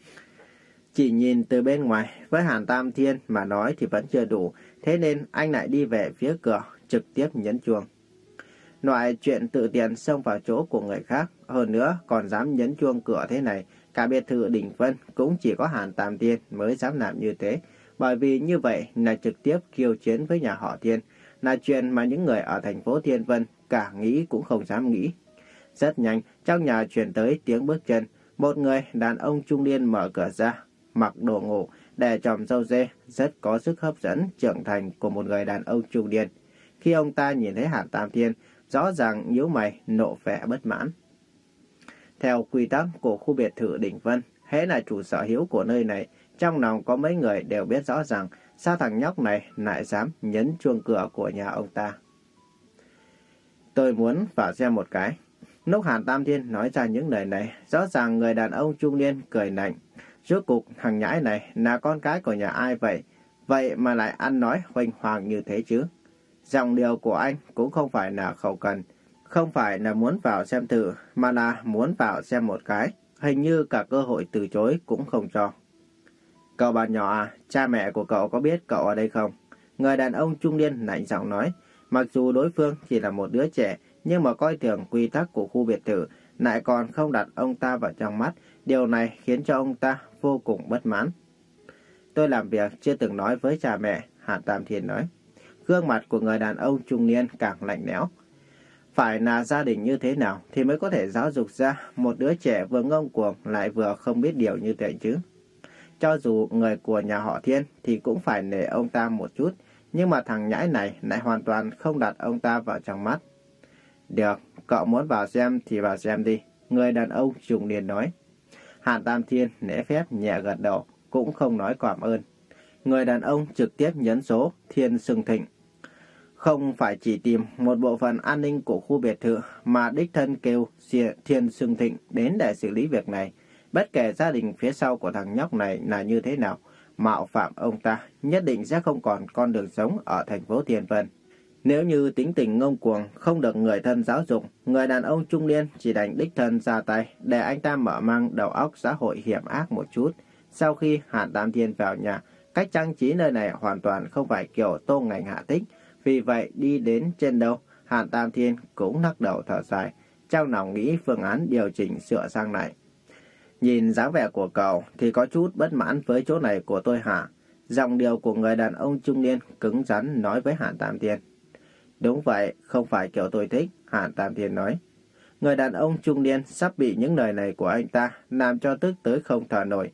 Chỉ nhìn từ bên ngoài, với Hàn Tam Thiên mà nói thì vẫn chưa đủ, thế nên anh lại đi về phía cửa, trực tiếp nhấn chuông. Loại chuyện tự tiện xông vào chỗ của người khác, hơn nữa còn dám nhấn chuông cửa thế này, cả biệt thự Đình Vân cũng chỉ có Hàn Tam Thiên mới dám làm như thế, bởi vì như vậy là trực tiếp khiêu chiến với nhà họ Thiên, là chuyện mà những người ở thành phố Thiên Vân cả nghĩ cũng không dám nghĩ. Rất nhanh, trong nhà truyền tới tiếng bước chân, một người đàn ông trung niên mở cửa ra, mặc đồ ngủ, để tròm râu dê, rất có sức hấp dẫn trưởng thành của một người đàn ông trung niên. Khi ông ta nhìn thấy Hàn Tam Thiên, rõ ràng nhíu mày, nộ vẻ bất mãn. Theo quy tắc của khu biệt thự Đình Vân, hễ là chủ sở hữu của nơi này, trong lòng có mấy người đều biết rõ ràng sao thằng nhóc này lại dám nhấn chuông cửa của nhà ông ta. Tôi muốn vào xem một cái. Lúc Hàn Tam Thiên nói ra những lời này, rõ ràng người đàn ông trung niên cười lạnh. Rốt cuộc thằng nhãi này là con cái của nhà ai vậy? Vậy mà lại ăn nói huênh hoang như thế chứ? Giọng điệu của anh cũng không phải là khẩu cần, không phải là muốn vào xem thử, mà là muốn vào xem một cái. Hình như cả cơ hội từ chối cũng không cho. Cậu bạn nhỏ à, cha mẹ của cậu có biết cậu ở đây không? Người đàn ông trung niên lạnh giọng nói. Mặc dù đối phương chỉ là một đứa trẻ, nhưng mà coi thường quy tắc của khu biệt thự, lại còn không đặt ông ta vào trong mắt. Điều này khiến cho ông ta vô cùng bất mãn. Tôi làm việc chưa từng nói với cha mẹ, Hàn Tam Thiên nói. Gương mặt của người đàn ông trung niên càng lạnh lẽo. Phải là gia đình như thế nào thì mới có thể giáo dục ra một đứa trẻ vừa ngông cuồng lại vừa không biết điều như thế chứ? Cho dù người của nhà họ Thiên thì cũng phải nể ông ta một chút, nhưng mà thằng nhãi này lại hoàn toàn không đặt ông ta vào trong mắt. Được, cậu muốn vào xem thì vào xem đi, người đàn ông trung niên nói. Hàn Tam Thiên lễ phép nhẹ gật đầu, cũng không nói cảm ơn. Người đàn ông trực tiếp nhấn số Thiên Sưng Thịnh. Không phải chỉ tìm một bộ phận an ninh của khu biệt thự, mà đích thân kêu Thiên Sưng Thịnh đến để xử lý việc này. Bất kể gia đình phía sau của thằng nhóc này là như thế nào, mạo phạm ông ta nhất định sẽ không còn con đường sống ở thành phố Thiên Vân. Nếu như tính tình ngông cuồng không được người thân giáo dục, người đàn ông trung niên chỉ đành đích thân ra tay để anh ta mở mang đầu óc xã hội hiểm ác một chút. Sau khi Hàn Tam Thiên vào nhà, cách trang trí nơi này hoàn toàn không phải kiểu Tô Ngành Hạ Tích. Vì vậy đi đến trên đâu, Hàn Tam Thiên cũng lắc đầu thở dài, trong lòng nghĩ phương án điều chỉnh sửa sang lại. Nhìn dáng vẻ của cậu thì có chút bất mãn với chỗ này của tôi hả? Giọng điệu của người đàn ông trung niên cứng rắn nói với Hàn Tam Thiên. Đúng vậy, không phải kiểu tôi thích, Hàn Tam Thiên nói. Người đàn ông trung niên sắp bị những lời này của anh ta làm cho tức tới không thở nổi.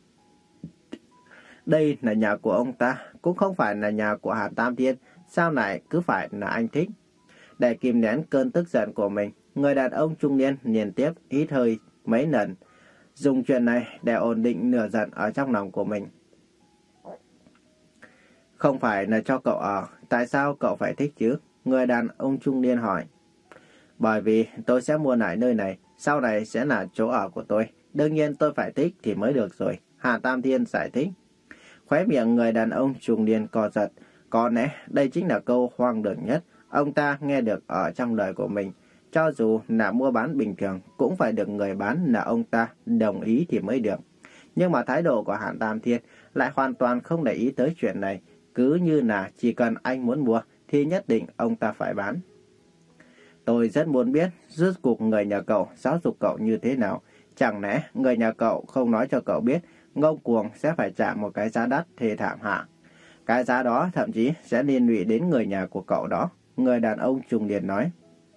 Đây là nhà của ông ta, cũng không phải là nhà của Hàn Tam Thiên, sao lại cứ phải là anh thích? Để kìm nén cơn tức giận của mình, người đàn ông trung niên liên tiếp hít hơi mấy lần, dùng chuyện này để ổn định nửa giận ở trong lòng của mình. Không phải là cho cậu ở, tại sao cậu phải thích chứ? Người đàn ông trung niên hỏi. Bởi vì tôi sẽ mua lại nơi này, sau này sẽ là chỗ ở của tôi. Đương nhiên tôi phải thích thì mới được rồi, Hà Tam Thiên giải thích. Khóe miệng người đàn ông trung niên co giật. Có lẽ đây chính là câu hoang đường nhất ông ta nghe được ở trong đời của mình. Cho dù là mua bán bình thường, cũng phải được người bán là ông ta đồng ý thì mới được. Nhưng mà thái độ của Hàn Tam Thiên lại hoàn toàn không để ý tới chuyện này. Cứ như là chỉ cần anh muốn mua thì nhất định ông ta phải bán. Tôi rất muốn biết rốt cuộc người nhà cậu giáo dục cậu như thế nào. Chẳng lẽ người nhà cậu không nói cho cậu biết ngông cuồng sẽ phải trả một cái giá đắt thê thảm hả? Cái giá đó thậm chí sẽ liên lụy đến người nhà của cậu đó, người đàn ông trung niên nói.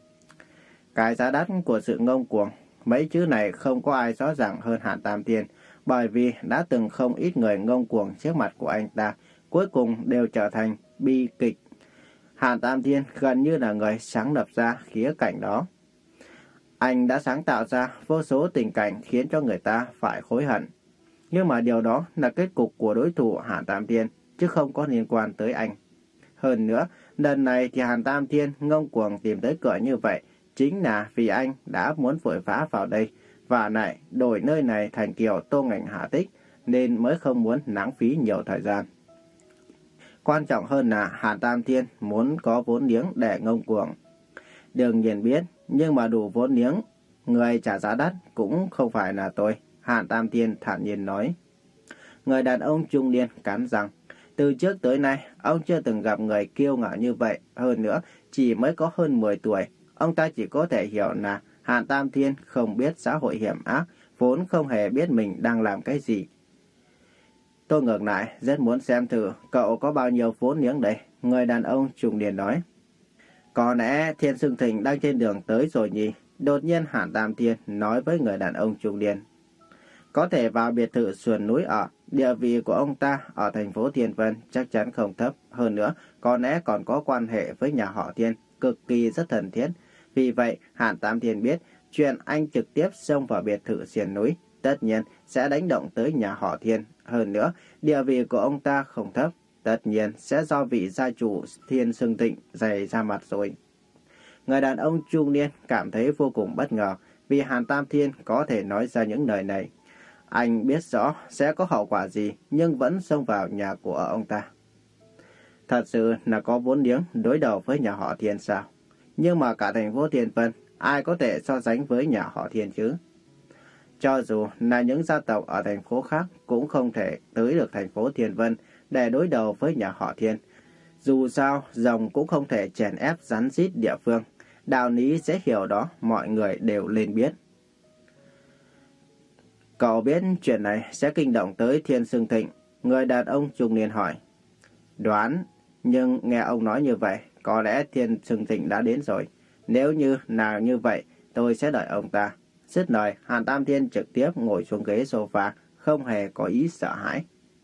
Cái giá đắt của sự ngông cuồng, mấy chữ này không có ai rõ ràng hơn Hàn Tam Thiên, bởi vì đã từng không ít người ngông cuồng trước mặt của anh ta, cuối cùng đều trở thành bi kịch. Hàn Tam Thiên gần như là người sáng lập ra khía cạnh đó. Anh đã sáng tạo ra vô số tình cảnh khiến cho người ta phải hối hận. Nhưng mà điều đó là kết cục của đối thủ Hàn Tam Thiên, chứ không có liên quan tới anh. Hơn nữa, lần này thì Hàn Tam Thiên ngông cuồng tìm tới cửa như vậy, chính là vì anh đã muốn vội vã vào đây, và lại đổi nơi này thành kiểu Tô Ngành Hạ Tích, nên mới không muốn lãng phí nhiều thời gian. Quan trọng hơn là Hàn Tam Thiên muốn có vốn liếng để ngông cuồng. Đương nhiên biết, nhưng mà đủ vốn liếng, người trả giá đắt cũng không phải là tôi, Hàn Tam Thiên thản nhiên nói. Người đàn ông trung niên cắn răng. Từ trước tới nay, ông chưa từng gặp người kiêu ngạo như vậy. Hơn nữa, chỉ mới có hơn mười tuổi. Ông ta chỉ có thể hiểu là Hàn Tam Thiên không biết xã hội hiểm ác, vốn không hề biết mình đang làm cái gì. Tôi ngược lại, rất muốn xem thử cậu có bao nhiêu vốn liếng đây, người đàn ông trung niên nói. Có lẽ Thiên Sưng Thịnh đang trên đường tới rồi nhỉ? Đột nhiên Hàn Tam Thiên nói với người đàn ông trung niên. Có thể vào biệt thự sườn núi ở, địa vị của ông ta ở thành phố Thiên Vân chắc chắn không thấp. Hơn nữa, có lẽ còn có quan hệ với nhà họ Thiên, cực kỳ rất thân thiết. Vì vậy, Hàn Tam Thiên biết chuyện anh trực tiếp xông vào biệt thự sườn núi, tất nhiên sẽ đánh động tới nhà họ Thiên. Hơn nữa, địa vị của ông ta không thấp, tất nhiên sẽ do vị gia chủ Thiên Sưng Thịnh dày ra mặt rồi. Người đàn ông trung niên cảm thấy vô cùng bất ngờ. vì Hàn Tam Thiên có thể nói ra những lời này. Anh biết rõ sẽ có hậu quả gì, nhưng vẫn xông vào nhà của ông ta. Thật sự là có vốn liếng đối đầu với nhà họ Thiên sao? Nhưng mà cả thành phố Thiên Vân, ai có thể so sánh với nhà họ Thiên chứ? Cho dù là những gia tộc ở thành phố khác cũng không thể tới được thành phố Thiên Vân để đối đầu với nhà họ Thiên. Dù sao, rồng cũng không thể chèn ép rắn rít địa phương. Đạo lý dễ hiểu đó, mọi người đều nên biết. Cậu biết chuyện này sẽ kinh động tới Thiên Sương Thịnh. Người đàn ông trung niên hỏi. Đoán, nhưng nghe ông nói như vậy, có lẽ Thiên Sương Thịnh đã đến rồi. Nếu như nào như vậy, tôi sẽ đợi ông ta. Dứt lời, Hàn Tam Thiên trực tiếp ngồi xuống ghế sofa, không hề có ý sợ hãi.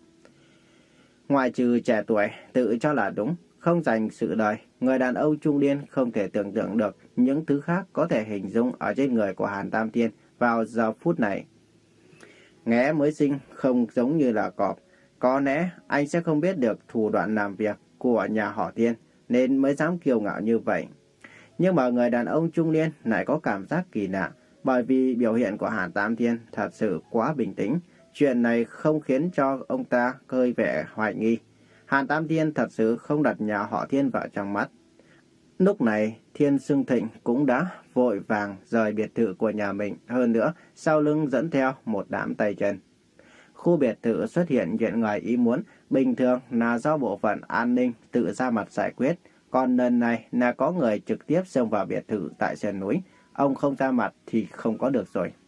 Ngoại trừ trẻ tuổi, tự cho là đúng, không dành sự đời, người đàn ông trung niên không thể tưởng tượng được những thứ khác có thể hình dung ở trên người của Hàn Tam Thiên vào giờ phút này. Nghé mới sinh không giống như là cọp, có lẽ anh sẽ không biết được thủ đoạn làm việc của nhà họ Thiên nên mới dám kiêu ngạo như vậy. Nhưng mà người đàn ông trung niên lại có cảm giác kỳ lạ, bởi vì biểu hiện của Hàn Tam Thiên thật sự quá bình tĩnh. Chuyện này không khiến cho ông ta hơi vẻ hoài nghi. Hàn Tam Thiên thật sự không đặt nhà họ Thiên vào trong mắt. Lúc này, Thiên Sương Thịnh cũng đã vội vàng rời biệt thự của nhà mình. Hơn nữa, sau lưng dẫn theo một đám tay chân. Khu biệt thự xuất hiện chuyện ngoài ý muốn, bình thường là do bộ phận an ninh tự ra mặt giải quyết. Còn lần này là có người trực tiếp xông vào biệt thự tại sườn núi. Ông không ra mặt thì không có được rồi.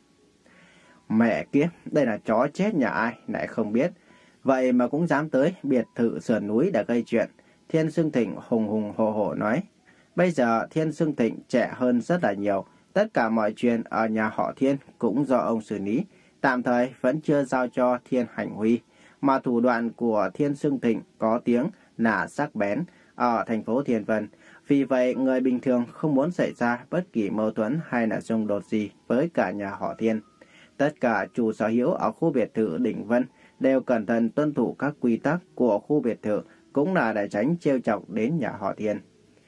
Mẹ kiếp, đây là chó chết nhà ai, lại không biết. Vậy mà cũng dám tới biệt thự sườn núi để gây chuyện. Thiên Sương Thịnh hùng hùng hổ hổ nói. Bây giờ Thiên Sương Thịnh trẻ hơn rất là nhiều. Tất cả mọi chuyện ở nhà họ Thiên cũng do ông xử lý. Tạm thời vẫn chưa giao cho Thiên Hành Huy. Mà thủ đoạn của Thiên Sương Thịnh có tiếng là sắc bén ở thành phố Thiên Vân. Vì vậy, người bình thường không muốn xảy ra bất kỳ mâu thuẫn hay là xung đột gì với cả nhà họ Thiên. Tất cả chủ sở hữu ở khu biệt thự Đỉnh Vân đều cẩn thận tuân thủ các quy tắc của khu biệt thự, cũng là để tránh trêu chọc đến nhà họ Thiên.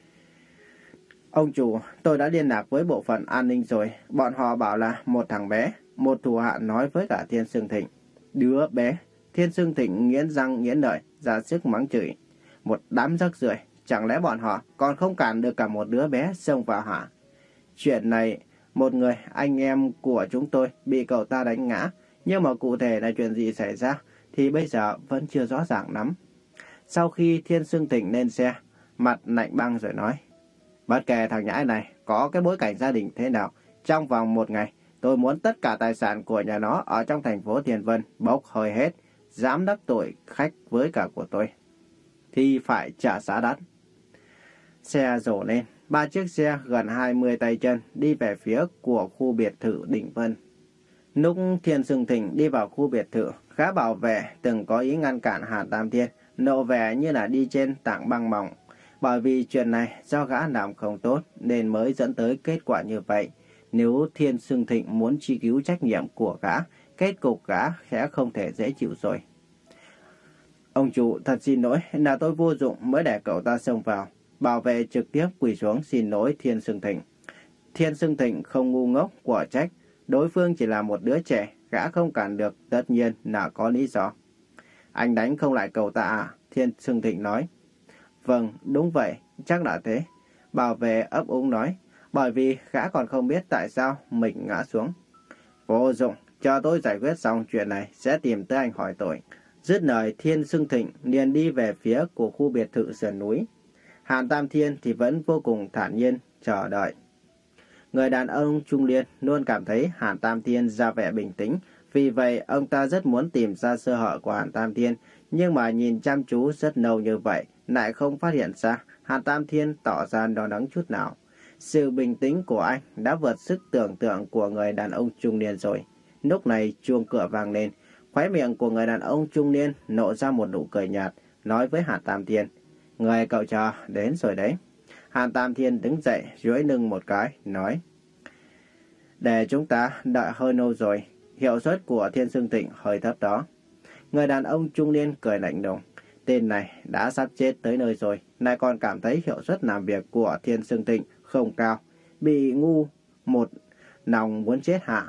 Ông chủ, tôi đã liên lạc với bộ phận an ninh rồi. Bọn họ bảo là một thằng bé. Một thủ hạ nói với cả Thiên Sương Thịnh. Đứa bé. Thiên Sương Thịnh nghiến răng nghiến lợi, ra sức mắng chửi. Một đám rác rưởi. Chẳng lẽ bọn họ còn không cản được cả một đứa bé xông vào hả? Chuyện này, một người anh em của chúng tôi bị cậu ta đánh ngã. Nhưng mà cụ thể là chuyện gì xảy ra thì bây giờ vẫn chưa rõ ràng lắm. Sau khi Thiên Sương Thịnh lên xe, mặt lạnh băng rồi nói. Bất kể thằng nhãi này có cái bối cảnh gia đình thế nào, trong vòng một ngày, tôi muốn tất cả tài sản của nhà nó ở trong thành phố Thiên Vân bốc hơi hết. Dám đắc tội khách với cả của tôi thì phải trả giá đắt. Xe rổ lên, ba chiếc xe gần hai mươi tay chân đi về phía của khu biệt thự Đỉnh Vân. Lúc Thiên Sương Thịnh đi vào khu biệt thự, gã bảo vệ từng có ý ngăn cản Hàn Tam Thiên, lộ vẻ như là đi trên tảng băng mỏng. Bởi vì chuyện này do gã làm không tốt nên mới dẫn tới kết quả như vậy. Nếu Thiên Sương Thịnh muốn truy cứu trách nhiệm của gã, kết cục gã sẽ không thể dễ chịu rồi. Ông chủ, thật xin lỗi là tôi vô dụng mới để cậu ta xông vào. Bảo vệ trực tiếp quỳ xuống xin lỗi Thiên Sương Thịnh. Thiên Sương Thịnh không ngu ngốc quả trách. Đối phương chỉ là một đứa trẻ, gã không cản được, tất nhiên là có lý do. Anh đánh không lại cậu ta à? Thiên Sương Thịnh nói. Vâng, đúng vậy, chắc là thế. Bảo vệ ấp úng nói, bởi vì gã còn không biết tại sao mình ngã xuống. Vô dụng, cho tôi giải quyết xong chuyện này, sẽ tìm tới anh hỏi tội. Dứt lời, Thiên Sương Thịnh liền đi về phía của khu biệt thự sườn núi. Hàn Tam Thiên thì vẫn vô cùng thản nhiên, chờ đợi. Người đàn ông trung niên luôn cảm thấy Hàn Tam Thiên ra vẻ bình tĩnh, vì vậy ông ta rất muốn tìm ra sơ hở của Hàn Tam Thiên, nhưng mà nhìn chăm chú rất lâu như vậy, lại không phát hiện ra Hàn Tam Thiên tỏ ra lo lắng chút nào. Sự bình tĩnh của anh đã vượt sức tưởng tượng của người đàn ông trung niên rồi. Lúc này chuông cửa vang lên, khóe miệng của người đàn ông trung niên nộ ra một nụ cười nhạt, nói với Hàn Tam Thiên. Người cậu chờ đến rồi đấy. Hàn Tam Thiên đứng dậy, duỗi lưng một cái, nói. Để chúng ta đợi hơi lâu rồi, hiệu suất của Thiên Sương Thịnh hơi thấp đó. Người đàn ông trung niên cười lạnh lùng. Tên này đã sắp chết tới nơi rồi, lại còn cảm thấy hiệu suất làm việc của Thiên Sương Thịnh không cao. Bị ngu một lòng muốn chết hả?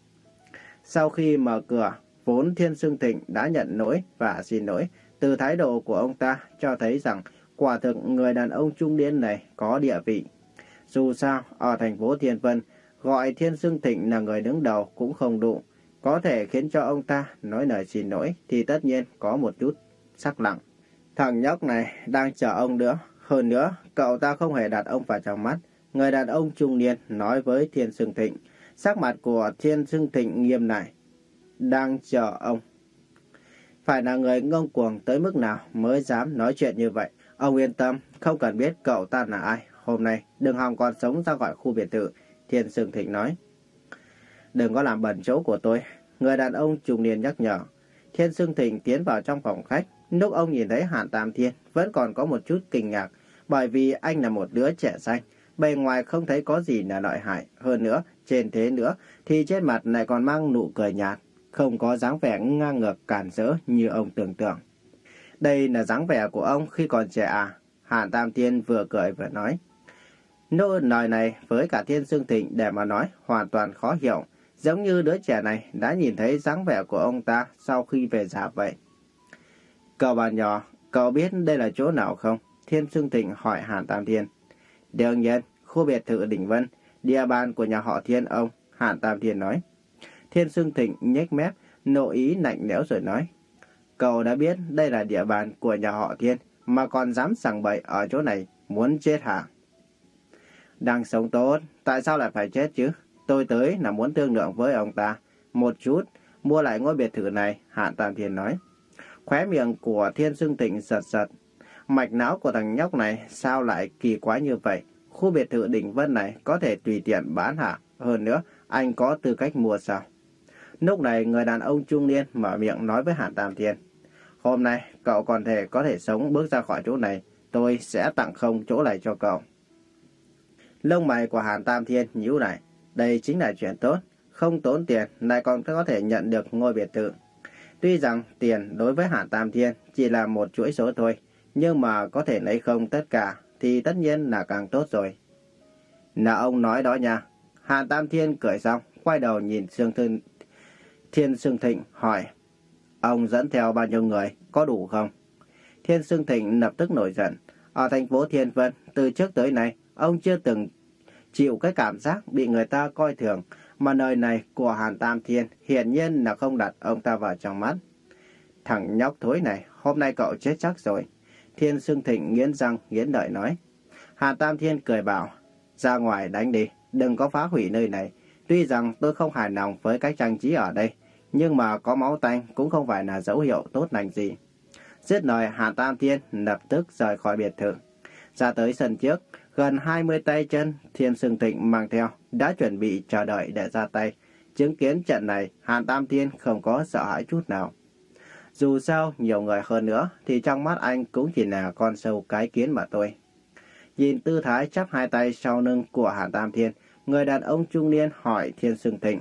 Sau khi mở cửa, vốn Thiên Sương Thịnh đã nhận lỗi và xin lỗi. Từ thái độ của ông ta cho thấy rằng quả thực người đàn ông trung niên này có địa vị. Dù sao, ở thành phố Thiên Vân, gọi Thiên Sương Thịnh là người đứng đầu cũng không đủ. Có thể khiến cho ông ta nói lời xin lỗi thì tất nhiên có một chút sắc lặng. Thằng nhóc này đang chờ ông nữa. Hơn nữa, cậu ta không hề đặt ông vào trong mắt. Người đàn ông trung niên nói với Thiên Sương Thịnh. Sắc mặt của Thiên Sương Thịnh nghiêm lại. Đang chờ ông. Phải là người ngông cuồng tới mức nào mới dám nói chuyện như vậy. Ông yên tâm, không cần biết cậu ta là ai. Hôm nay đừng hòng còn sống ra khỏi khu biệt thự. Thiên Sương Thịnh nói. Đừng có làm bẩn chỗ của tôi. Người đàn ông trung niên nhắc nhở. Thiên Sương Thịnh tiến vào trong phòng khách. Lúc ông nhìn thấy Hàn Tam Thiên vẫn còn có một chút kinh ngạc. Bởi vì anh là một đứa trẻ xanh. Bề ngoài không thấy có gì là lợi hại. Hơn nữa, trên thế nữa thì trên mặt lại còn mang nụ cười nhạt. Không có dáng vẻ ngang ngược cản rỡ như ông tưởng tượng. Đây là dáng vẻ của ông khi còn trẻ à? Hàn Tam Thiên vừa cười vừa nói. Nỗi lời này với cả Thiên Sương Thịnh để mà nói hoàn toàn khó hiểu. Giống như đứa trẻ này đã nhìn thấy dáng vẻ của ông ta sau khi về già vậy. Cậu bạn nhỏ, cậu biết đây là chỗ nào không? Thiên Sương Thịnh hỏi Hàn Tam Thiên. Đương nhiên, khu biệt thự Đỉnh Vân, địa bàn của nhà họ Thiên ông, Hàn Tam Thiên nói. Thiên Sương Thịnh nhếch mép, nội ý lạnh lẽo rồi nói. Cậu đã biết đây là địa bàn của nhà họ Thiên mà còn dám sằng bậy ở chỗ này, muốn chết hả? Đang sống tốt, tại sao lại phải chết chứ? Tôi tới là muốn thương lượng với ông ta một chút, mua lại ngôi biệt thự này, Hàn Tam Thiên nói. Khóe miệng của Thiên Sương Thịnh giật giật. Mạch não của thằng nhóc này sao lại kỳ quái như vậy? Khu biệt thự Đỉnh Vân này có thể tùy tiện bán hả? Hơn nữa, anh có tư cách mua sao? Lúc này người đàn ông trung niên mở miệng nói với Hàn Tam Thiên. Hôm nay cậu còn thể có thể sống bước ra khỏi chỗ này, tôi sẽ tặng không chỗ này cho cậu. Lông mày của Hàn Tam Thiên nhíu lại. Đây chính là chuyện tốt, không tốn tiền lại còn có thể nhận được ngôi biệt thự. Tuy rằng tiền đối với Hàn Tam Thiên chỉ là một chuỗi số thôi, nhưng mà có thể lấy không tất cả thì tất nhiên là càng tốt rồi. Là ông nói đó nha. Hàn Tam Thiên cười xong, quay đầu nhìn Sương Thiên, Thiên Sương Thịnh hỏi. Ông dẫn theo bao nhiêu người, có đủ không? Thiên Sương Thịnh lập tức nổi giận. Ở thành phố Thiên Vân, từ trước tới nay, ông chưa từng chịu cái cảm giác bị người ta coi thường, mà lời này của Hàn Tam Thiên hiển nhiên là không đặt ông ta vào trong mắt. Thằng nhóc thối này, hôm nay cậu chết chắc rồi. Thiên Sương Thịnh nghiến răng nghiến lợi nói. Hàn Tam Thiên cười bảo, ra ngoài đánh đi, đừng có phá hủy nơi này. Tuy rằng tôi không hài lòng với cách trang trí ở đây, nhưng mà có máu tanh cũng không phải là dấu hiệu tốt lành gì. Dứt lời, Hàn Tam Thiên lập tức rời khỏi biệt thự. Ra tới sân trước, gần hai mươi tay chân Thiên Sương Thịnh mang theo đã chuẩn bị chờ đợi để ra tay. Chứng kiến trận này, Hàn Tam Thiên không có sợ hãi chút nào. Dù sao, nhiều người hơn nữa thì trong mắt anh cũng chỉ là con sâu cái kiến mà thôi. Nhìn tư thái chắp hai tay sau lưng của Hàn Tam Thiên, người đàn ông trung niên hỏi Thiên Sương Thịnh.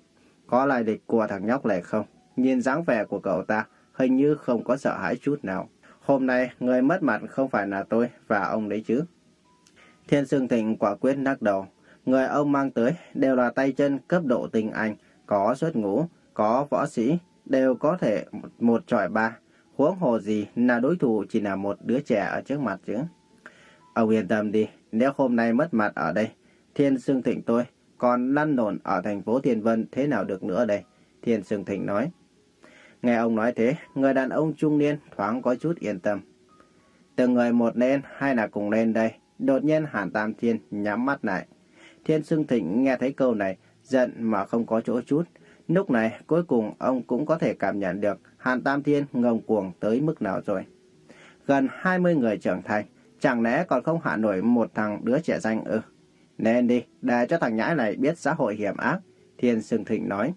Có lai lịch của thằng nhóc này không? Nhìn dáng vẻ của cậu ta, hình như không có sợ hãi chút nào. Hôm nay, người mất mặt không phải là tôi và ông đấy chứ. Thiên Sương Thịnh quả quyết lắc đầu. Người ông mang tới đều là tay chân cấp độ tinh anh, có xuất ngũ, có võ sĩ, đều có thể một chọi ba. Huống hồ gì là đối thủ chỉ là một đứa trẻ ở trước mặt chứ. Ông yên tâm đi, nếu hôm nay mất mặt ở đây, Thiên Sương Thịnh tôi còn lăn lộn ở thành phố Thiên Vân thế nào được nữa đây? Thiên Sương Thịnh nói. Nghe ông nói thế, người đàn ông trung niên thoáng có chút yên tâm. Từng người một lên hay là cùng lên đây? Đột nhiên Hàn Tam Thiên nhắm mắt lại. Thiên Sương Thịnh nghe thấy câu này, giận mà không có chỗ chút. Lúc này cuối cùng ông cũng có thể cảm nhận được Hàn Tam Thiên ngông cuồng tới mức nào rồi. Gần hai mươi người trưởng thành, chẳng lẽ còn không hạ nổi một thằng đứa trẻ danh ư? Nên đi, để cho thằng nhãi này biết xã hội hiểm ác, Thiên Sương Thịnh nói.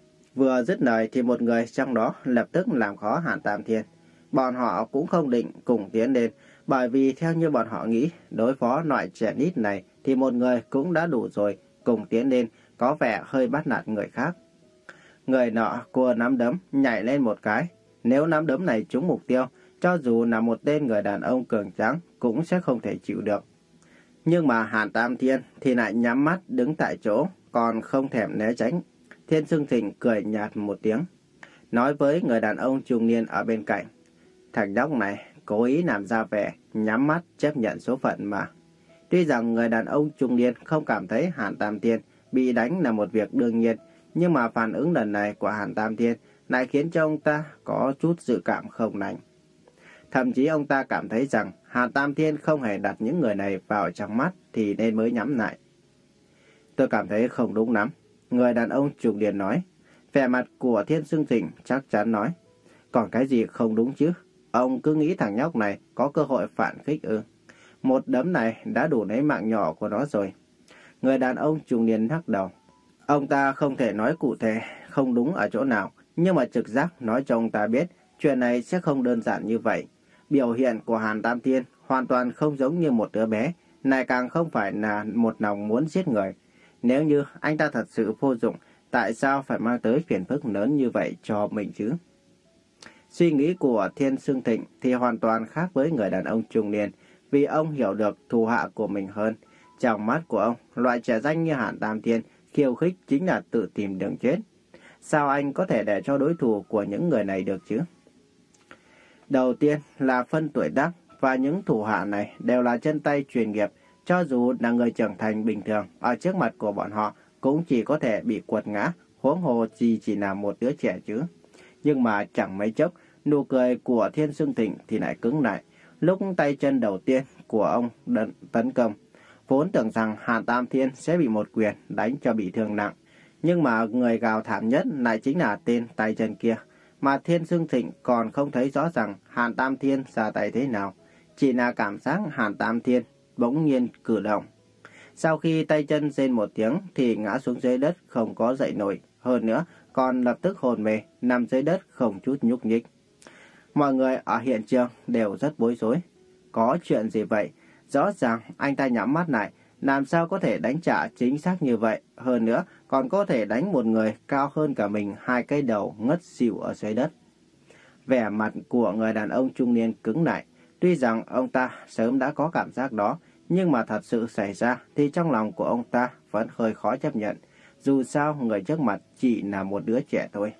Vừa dứt lời thì một người trong đó lập tức làm khó Hàn Tam Thiên. Bọn họ cũng không định cùng tiến lên, bởi vì theo như bọn họ nghĩ, đối phó loại trẻ nít này thì một người cũng đã đủ rồi, cùng tiến lên có vẻ hơi bắt nạt người khác. Người nọ cua nắm đấm nhảy lên một cái, nếu nắm đấm này trúng mục tiêu, cho dù là một tên người đàn ông cường tráng cũng sẽ không thể chịu được. Nhưng mà Hàn Tam Thiên thì lại nhắm mắt đứng tại chỗ, còn không thèm né tránh. Thiên Sương Thịnh cười nhạt một tiếng, nói với người đàn ông trung niên ở bên cạnh. Thằng nhóc này cố ý làm ra vẻ, nhắm mắt chấp nhận số phận mà. Tuy rằng người đàn ông trung niên không cảm thấy Hàn Tam Thiên bị đánh là một việc đương nhiên, nhưng mà phản ứng lần này của Hàn Tam Thiên lại khiến cho ông ta có chút dự cảm không lành. Thậm chí ông ta cảm thấy rằng Hàn Tam Thiên không hề đặt những người này vào trong mắt thì nên mới nhắm lại. Tôi cảm thấy không đúng lắm, người đàn ông trung niên nói. Vẻ mặt của Thiên Sương Thịnh chắc chắn nói. Còn cái gì không đúng chứ? Ông cứ nghĩ thằng nhóc này có cơ hội phản kích ư? Một đấm này đã đủ lấy mạng nhỏ của nó rồi. Người đàn ông trung niên lắc đầu. Ông ta không thể nói cụ thể không đúng ở chỗ nào, nhưng mà trực giác nói cho ông ta biết chuyện này sẽ không đơn giản như vậy. Biểu hiện của Hàn Tam Thiên hoàn toàn không giống như một đứa bé, này càng không phải là một lòng muốn giết người. Nếu như anh ta thật sự vô dụng, tại sao phải mang tới phiền phức lớn như vậy cho mình chứ? Suy nghĩ của Thiên Sương Thịnh thì hoàn toàn khác với người đàn ông trung niên, vì ông hiểu được thù hạ của mình hơn. Trong mắt của ông, loại trẻ danh như Hàn Tam Thiên khiêu khích chính là tự tìm đường chết. Sao anh có thể để cho đối thủ của những người này được chứ? Đầu tiên là phân tuổi tác, và những thủ hạ này đều là chân tay chuyên nghiệp. Cho dù là người trưởng thành bình thường, ở trước mặt của bọn họ cũng chỉ có thể bị quật ngã, huống hồ gì chỉ là một đứa trẻ chứ. Nhưng mà chẳng mấy chốc, nụ cười của Thiên Sương Thịnh thì lại cứng lại. Lúc tay chân đầu tiên của ông đợn tấn công, vốn tưởng rằng Hàn Tam Thiên sẽ bị một quyền đánh cho bị thương nặng. Nhưng mà người gào thảm nhất lại chính là tên tay chân kia. Mà Thiên Sương Thịnh còn không thấy rõ ràng Hàn Tam Thiên ra tay thế nào. Chỉ là cảm giác Hàn Tam Thiên bỗng nhiên cử động. Sau khi tay chân rên một tiếng thì ngã xuống dưới đất không có dậy nổi. Hơn nữa còn lập tức hồn mê, nằm dưới đất không chút nhúc nhích. Mọi người ở hiện trường đều rất bối rối. Có chuyện gì vậy? Rõ ràng anh ta nhắm mắt lại, làm sao có thể đánh trả chính xác như vậy? Hơn nữa còn có thể đánh một người cao hơn cả mình hai cái đầu ngất xỉu ở dưới đất. Vẻ mặt của người đàn ông trung niên cứng lại. Tuy rằng ông ta sớm đã có cảm giác đó, nhưng mà thật sự xảy ra thì trong lòng của ông ta vẫn hơi khó chấp nhận. Dù sao người trước mặt chỉ là một đứa trẻ thôi.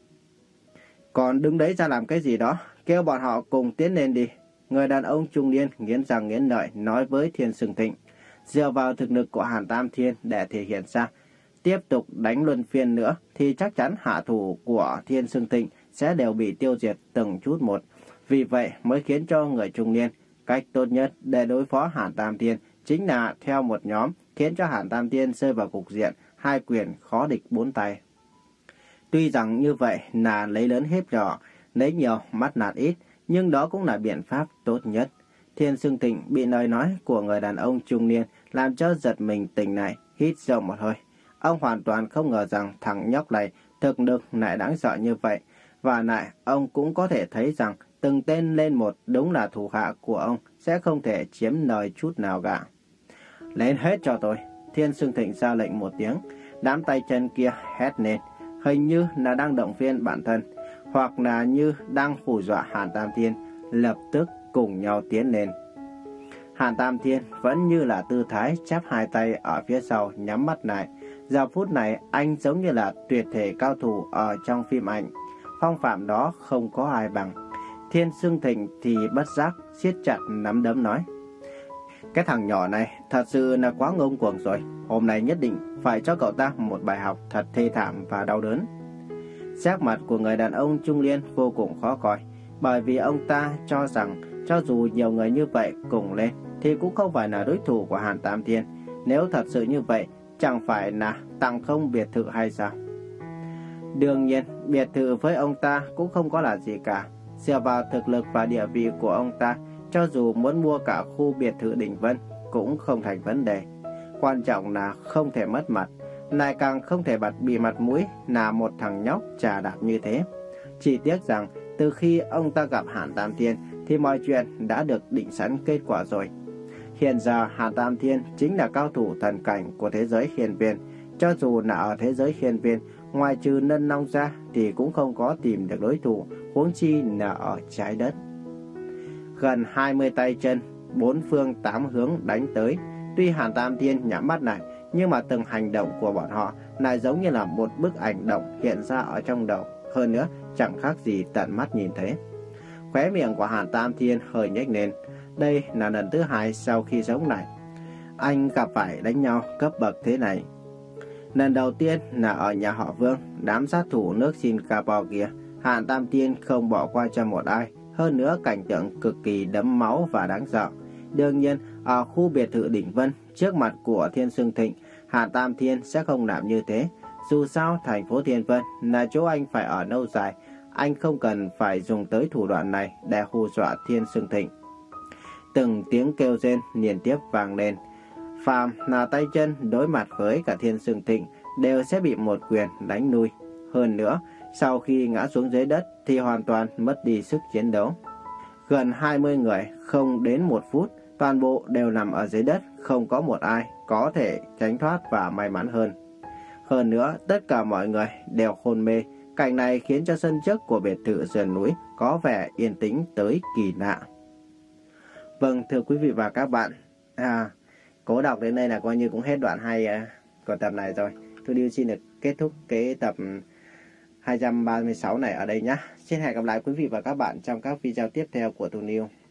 Còn đứng đấy ra làm cái gì đó, kêu bọn họ cùng tiến lên đi. Người đàn ông trung niên nghiến răng nghiến lợi nói với Thiên Sương Thịnh. Dựa vào thực lực của Hàn Tam Thiên để thể hiện ra, tiếp tục đánh luân phiên nữa thì chắc chắn hạ thủ của Thiên Sương Thịnh sẽ đều bị tiêu diệt từng chút một. Vì vậy mới khiến cho người trung niên cách tốt nhất để đối phó Hàn Tam Thiên chính là theo một nhóm, khiến cho Hàn Tam Thiên rơi vào cục diện hai quyền khó địch bốn tay. Tuy rằng như vậy là lấy lớn hiếp nhỏ, lấy nhiều mắt nạt ít, nhưng đó cũng là biện pháp tốt nhất. Thiên Sương Thịnh bị lời nói của người đàn ông trung niên làm cho giật mình tỉnh lại, hít sâu một hơi. Ông hoàn toàn không ngờ rằng thằng nhóc này thực lực lại đáng sợ như vậy, và lại ông cũng có thể thấy rằng từng tên lên một đúng là thủ hạ của ông sẽ không thể chiếm lời chút nào cả. Lên hết cho tôi! Thiên Sương Thịnh ra lệnh một tiếng, đám tay chân kia hét lên, hình như là đang động viên bản thân, hoặc là như đang hù dọa Hàn Tam Thiên, lập tức cùng nhau tiến lên. Hàn Tam Thiên vẫn như là tư thái chắp hai tay ở phía sau nhắm mắt lại. Giờ phút này anh giống như là tuyệt thể cao thủ ở trong phim ảnh. Phong phạm đó không có ai bằng. Thiên Sương Thịnh thì bất giác siết chặt nắm đấm nói. Cái thằng nhỏ này thật sự là quá ngông cuồng rồi. Hôm nay nhất định phải cho cậu ta một bài học thật thê thảm và đau đớn. Sắc mặt của người đàn ông trung niên vô cùng khó coi, bởi vì ông ta cho rằng cho dù nhiều người như vậy cùng lên thì cũng không phải là đối thủ của Hàn Tam Thiên. Nếu thật sự như vậy, chẳng phải là tặng không biệt thự hay sao? Đương nhiên, biệt thự với ông ta cũng không có là gì cả. Dựa vào thực lực và địa vị của ông ta, cho dù muốn mua cả khu biệt thự Đỉnh Vân cũng không thành vấn đề. Quan trọng là không thể mất mặt, lại càng không thể bật bị mặt mũi là một thằng nhóc trà đạp như thế. Chỉ tiếc rằng từ khi ông ta gặp Hàn Tam Thiên thì mọi chuyện đã được định sẵn kết quả rồi. Hiện giờ Hàn Tam Thiên chính là cao thủ thần cảnh của thế giới hiên viên. Cho dù là ở thế giới hiên viên, ngoài trừ Nân Long ra thì cũng không có tìm được đối thủ, huống chi là ở trái đất. Gần hai mươi tay chân, bốn phương tám hướng đánh tới. Tuy Hàn Tam Thiên nhắm mắt lại, nhưng mà từng hành động của bọn họ lại giống như là một bức ảnh động hiện ra ở trong đầu, hơn nữa chẳng khác gì tận mắt nhìn thấy. Khóe miệng của Hàn Tam Thiên hơi nhếch lên. Đây là lần thứ hai sau khi sống lại anh gặp phải đánh nhau cấp bậc thế này. Lần đầu tiên là ở nhà họ Vương, đám sát thủ nước Singapore kia, Hàn Tam Thiên không bỏ qua cho một ai, hơn nữa cảnh tượng cực kỳ đẫm máu và đáng sợ. Đương nhiên, ở khu biệt thự Đỉnh Vân, trước mặt của Thiên Sương Thịnh, Hàn Tam Thiên sẽ không làm như thế. Dù sao, thành phố Thiên Vân là chỗ anh phải ở lâu dài, anh không cần phải dùng tới thủ đoạn này để hù dọa Thiên Sương Thịnh. Từng tiếng kêu rên liên tiếp vang lên. Phàm là tay chân đối mặt với cả Thiên Sương Thịnh đều sẽ bị một quyền đánh nuôi. Hơn nữa, sau khi ngã xuống dưới đất thì hoàn toàn mất đi sức chiến đấu. Gần hai mươi người không đến một phút, toàn bộ đều nằm ở dưới đất, không có một ai có thể tránh thoát và may mắn hơn. Hơn nữa, tất cả mọi người đều hôn mê. Cảnh này khiến cho sân trước của biệt thự sườn núi có vẻ yên tĩnh tới kỳ lạ. Vâng, thưa quý vị và các bạn, à, cố đọc đến đây là coi như cũng hết đoạn hai uh, của tập này rồi. Tôi Điêu xin được kết thúc cái tập hai trăm ba mươi sáu này ở đây nhé. Xin hẹn gặp lại quý vị và các bạn trong các video tiếp theo của Tôi Điêu.